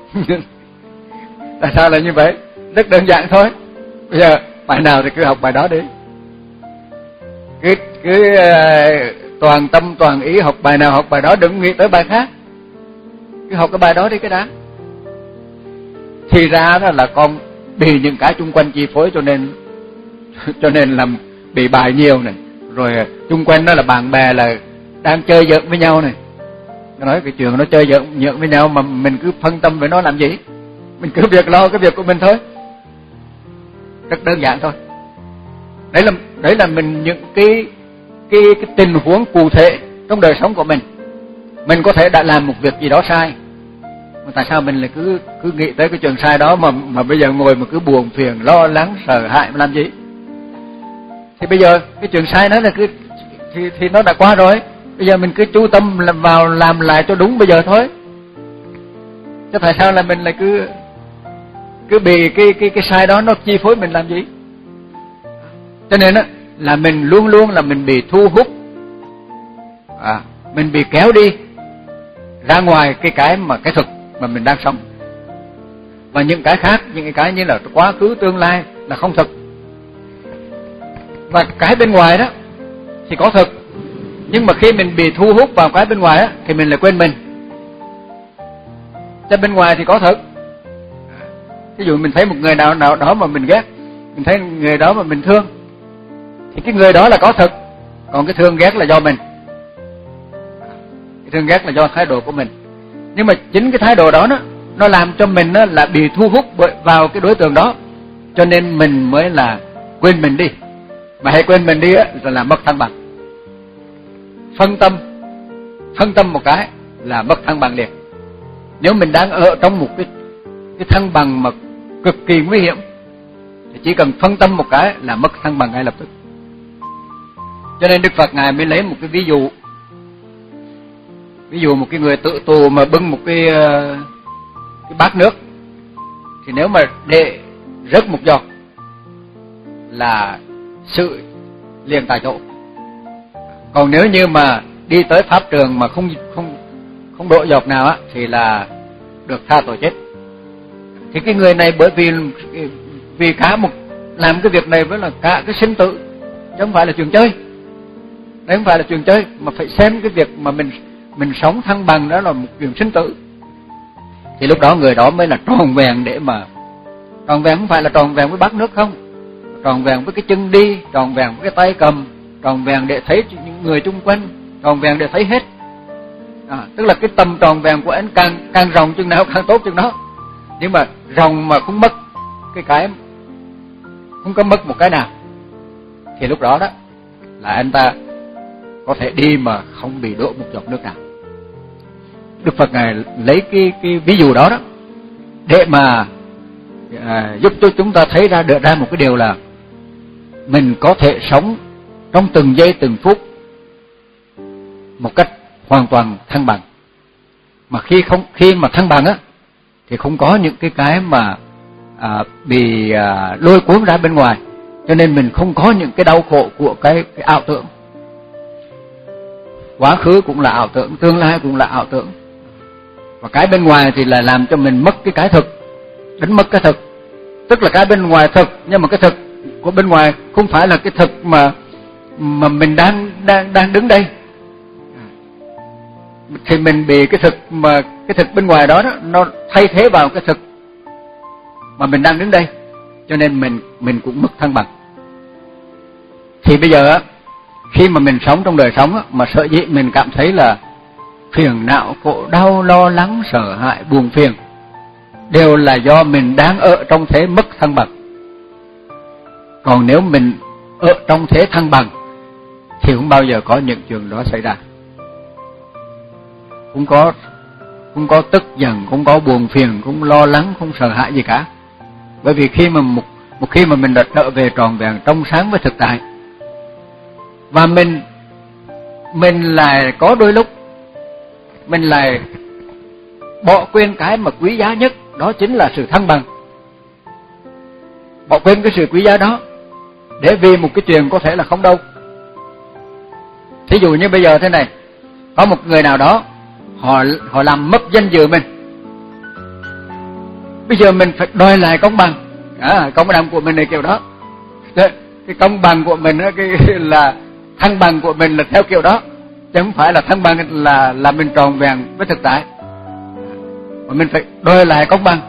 Tại sao là như vậy? Rất đơn giản thôi. Bây giờ bài nào thì cứ học bài đó đi. Cứ cứ uh, toàn tâm toàn ý học bài nào học bài đó, đừng nghĩ tới bài khác. Cứ học cái bài đó đi cái đã. Thì ra đó là con bị những cái chung quanh chi phối, cho nên cho nên làm bị bài nhiều này. Rồi chung quanh đó là bạn bè là đang chơi giỡn với nhau này. Nó nói cái chuyện nó chơi giỡn giỡn với nhau mà mình cứ phân tâm với nó làm gì? Mình cứ việc lo cái việc của mình thôi. Rất đơn giản thôi. Đấy là đấy là mình những cái cái cái tình huống cụ thể trong đời sống của mình. Mình có thể đã làm một việc gì đó sai, mà tại sao mình lại cứ cứ nghĩ tới cái chuyện sai đó mà mà bây giờ ngồi mà cứ buồn phiền, lo lắng, sợ hãi mà làm gì? Thì bây giờ cái chuyện sai đó là cứ thì thì nó đã qua rồi. Bây giờ mình cứ chú tâm làm vào làm lại cho đúng bây giờ thôi. Chứ tại sao là mình lại cứ cứ bị cái cái cái sai đó nó chi phối mình làm gì? Cho nên á là mình luôn luôn là mình bị thu hút, à, mình bị kéo đi ra ngoài cái cái mà cái thực mà mình đang sống. Và những cái khác, những cái như là quá khứ tương lai là không thực. Và cái bên ngoài đó thì có thực, nhưng mà khi mình bị thu hút vào cái bên ngoài á thì mình lại quên mình. Cho bên ngoài thì có thực. Ví dụ mình thấy một người nào nào đó mà mình ghét, mình thấy người đó mà mình thương, thì cái người đó là có thực. Còn cái thương ghét là do mình. Cái thương ghét là do thái độ của mình. Nhưng mà chính cái thái độ đó nó nó làm cho mình nó là bị thu hút vào cái đối tượng đó, cho nên mình mới là quên mình đi. Mà hãy quên mình đi á là làm mất thăng bằng. Phân tâm, phân tâm một cái là mất thăng bằng liền. Nếu mình đang ở trong một cái cái thăng bằng mà cực kỳ nguy hiểm thì chỉ cần phân tâm một cái là mất thăng bằng ngay lập tức. Cho nên Đức Phật Ngài mới lấy một cái ví dụ. Ví dụ một cái người tự tù mà bưng một cái cái bát nước, thì nếu mà để rớt một giọt là sự liền tại chỗ. Còn nếu như mà đi tới pháp trường mà không không không đổ giọt nào á thì là được tha tội chết. Thì cái người này bởi vì vì cả một làm cái việc này với là cả cái sinh tử, chứ không phải là chuyện chơi. Đấy không phải là chuyện chơi, mà phải xem cái việc mà mình mình sống thăng bằng đó là một chuyện sinh tử. Thì lúc đó người đó mới là tròn vẹn để mà tròn vẹn không phải là tròn vẹn với bát nước không, tròn vẹn với cái chân đi, tròn vẹn với cái tay cầm, tròn vẹn để thấy những người chung quanh, tròn vẹn để thấy hết. À, tức là cái tầm tròn vẹn của anh càng càng rộng chừng nào càng tốt chừng đó. Nhưng mà rộng mà không mất cái cái không có mất một cái nào thì lúc đó đó là anh ta có thể đi mà không bị đổ một giọt nước nào. Đức Phật Ngài lấy cái cái ví dụ đó đó để mà à, giúp cho chúng ta thấy ra được ra một cái điều là mình có thể sống trong từng giây từng phút một cách hoàn toàn thăng bằng. Mà khi không khi mà thăng bằng á thì không có những cái cái mà à, bị à, lôi cuốn ra bên ngoài, cho nên mình không có những cái đau khổ của cái, cái ảo tưởng. Quá khứ cũng là ảo tưởng, tương lai cũng là ảo tưởng. Và cái bên ngoài thì là làm cho mình mất cái cái thực, đánh mất cái thực. Tức là cái bên ngoài thực, nhưng mà cái thực của bên ngoài không phải là cái thực mà mà mình đang đang đang đứng đây. Thì mình bị cái thực mà cái thực bên ngoài đó, đó nó thay thế vào cái thực mà mình đang đứng đây, cho nên mình mình cũng mất thăng bằng. Thì bây giờ á, khi mà mình sống trong đời sống á, mà sợ dĩ mình cảm thấy là phiền não, khổ đau, lo lắng, sợ hãi, buồn phiền, đều là do mình đang ở trong thế mất thăng bằng. Còn nếu mình ở trong thế thăng bằng thì không bao giờ có những chuyện đó xảy ra. Không có không có tức giận, không có buồn phiền, không lo lắng, không sợ hãi gì cả. Bởi vì khi mà một một khi mà mình đã trở về tròn vẹn trong sáng với thực tại, và mình mình lại có đôi lúc mình lại bỏ quên cái mà quý giá nhất, đó chính là sự thăng bằng. Bỏ quên cái sự quý giá đó để vì một cái chuyện có thể là không đâu. Thí dụ như bây giờ thế này, có một người nào đó họ họ làm mất danh dự mình, bây giờ mình phải đòi lại công bằng. À, công bằng của mình là kiểu đó. Cái công bằng của mình đó, cái là thăng bằng của mình là theo kiểu đó, chứ không phải là thăng bằng là là mình tròn vẹn với thực tại. Mà mình phải đòi lại công bằng.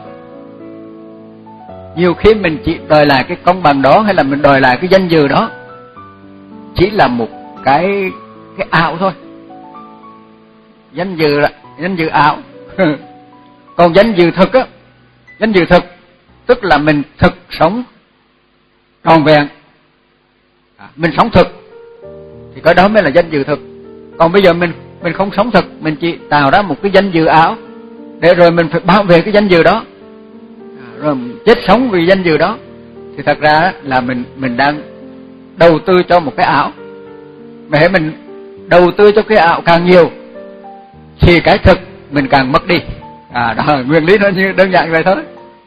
Nhiều khi mình chỉ đòi lại cái công bằng đó, hay là mình đòi lại cái danh dự đó, chỉ là một cái cái ảo thôi. Danh dự là danh dự ảo. Còn danh dự thực á, danh dự thực tức là mình thực sống tròn vẹn, à, mình sống thực thì cái đó mới là danh dự thực. Còn bây giờ mình mình không sống thực, mình chỉ tạo ra một cái danh dự ảo để rồi mình phải bảo vệ cái danh dự đó, à, rồi mình chết sống vì danh dự đó, thì thật ra là mình mình đang đầu tư cho một cái ảo. Mà hễ mình đầu tư cho cái ảo càng nhiều thì cái thực mình càng mất đi. À, đó, nguyên lý nó như đơn giản vậy thôi.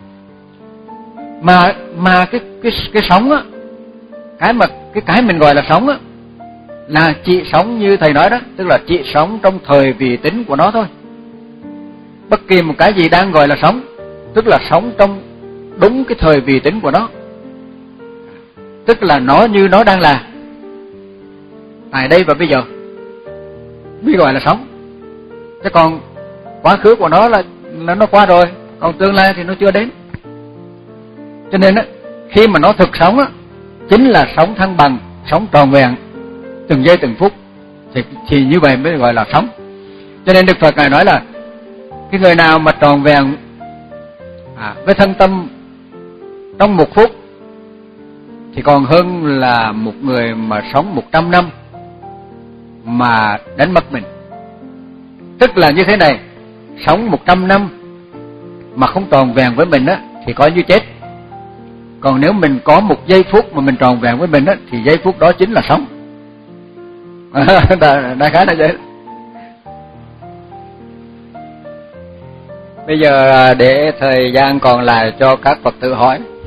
Mà mà cái cái cái sống á, cái mà cái cái mình gọi là sống á, là chỉ sống như thầy nói đó, tức là chỉ sống trong thời vị tính của nó thôi. Bất kỳ một cái gì đang gọi là sống, tức là sống trong đúng cái thời vị tính của nó, tức là nó như nó đang là tại đây và bây giờ mới gọi là sống. Chứ còn quá khứ của nó là, là nó qua rồi, còn tương lai thì nó chưa đến. Cho nên á, khi mà nó thực sống á, chính là sống thăng bằng, sống tròn vẹn từng giây từng phút, thì, thì như vậy mới gọi là sống. Cho nên Đức Phật Ngài nói là cái người nào mà tròn vẹn à, với thân tâm trong một phút thì còn hơn là một người mà sống một trăm năm mà đánh mất mình. Tức là như thế này, sống một trăm năm mà không tròn vẹn với mình á thì coi như chết. Còn nếu mình có một giây phút mà mình tròn vẹn với mình á thì giây phút đó chính là sống. Đại khái là vậy. Bây giờ để thời gian còn lại cho các Phật tử hỏi.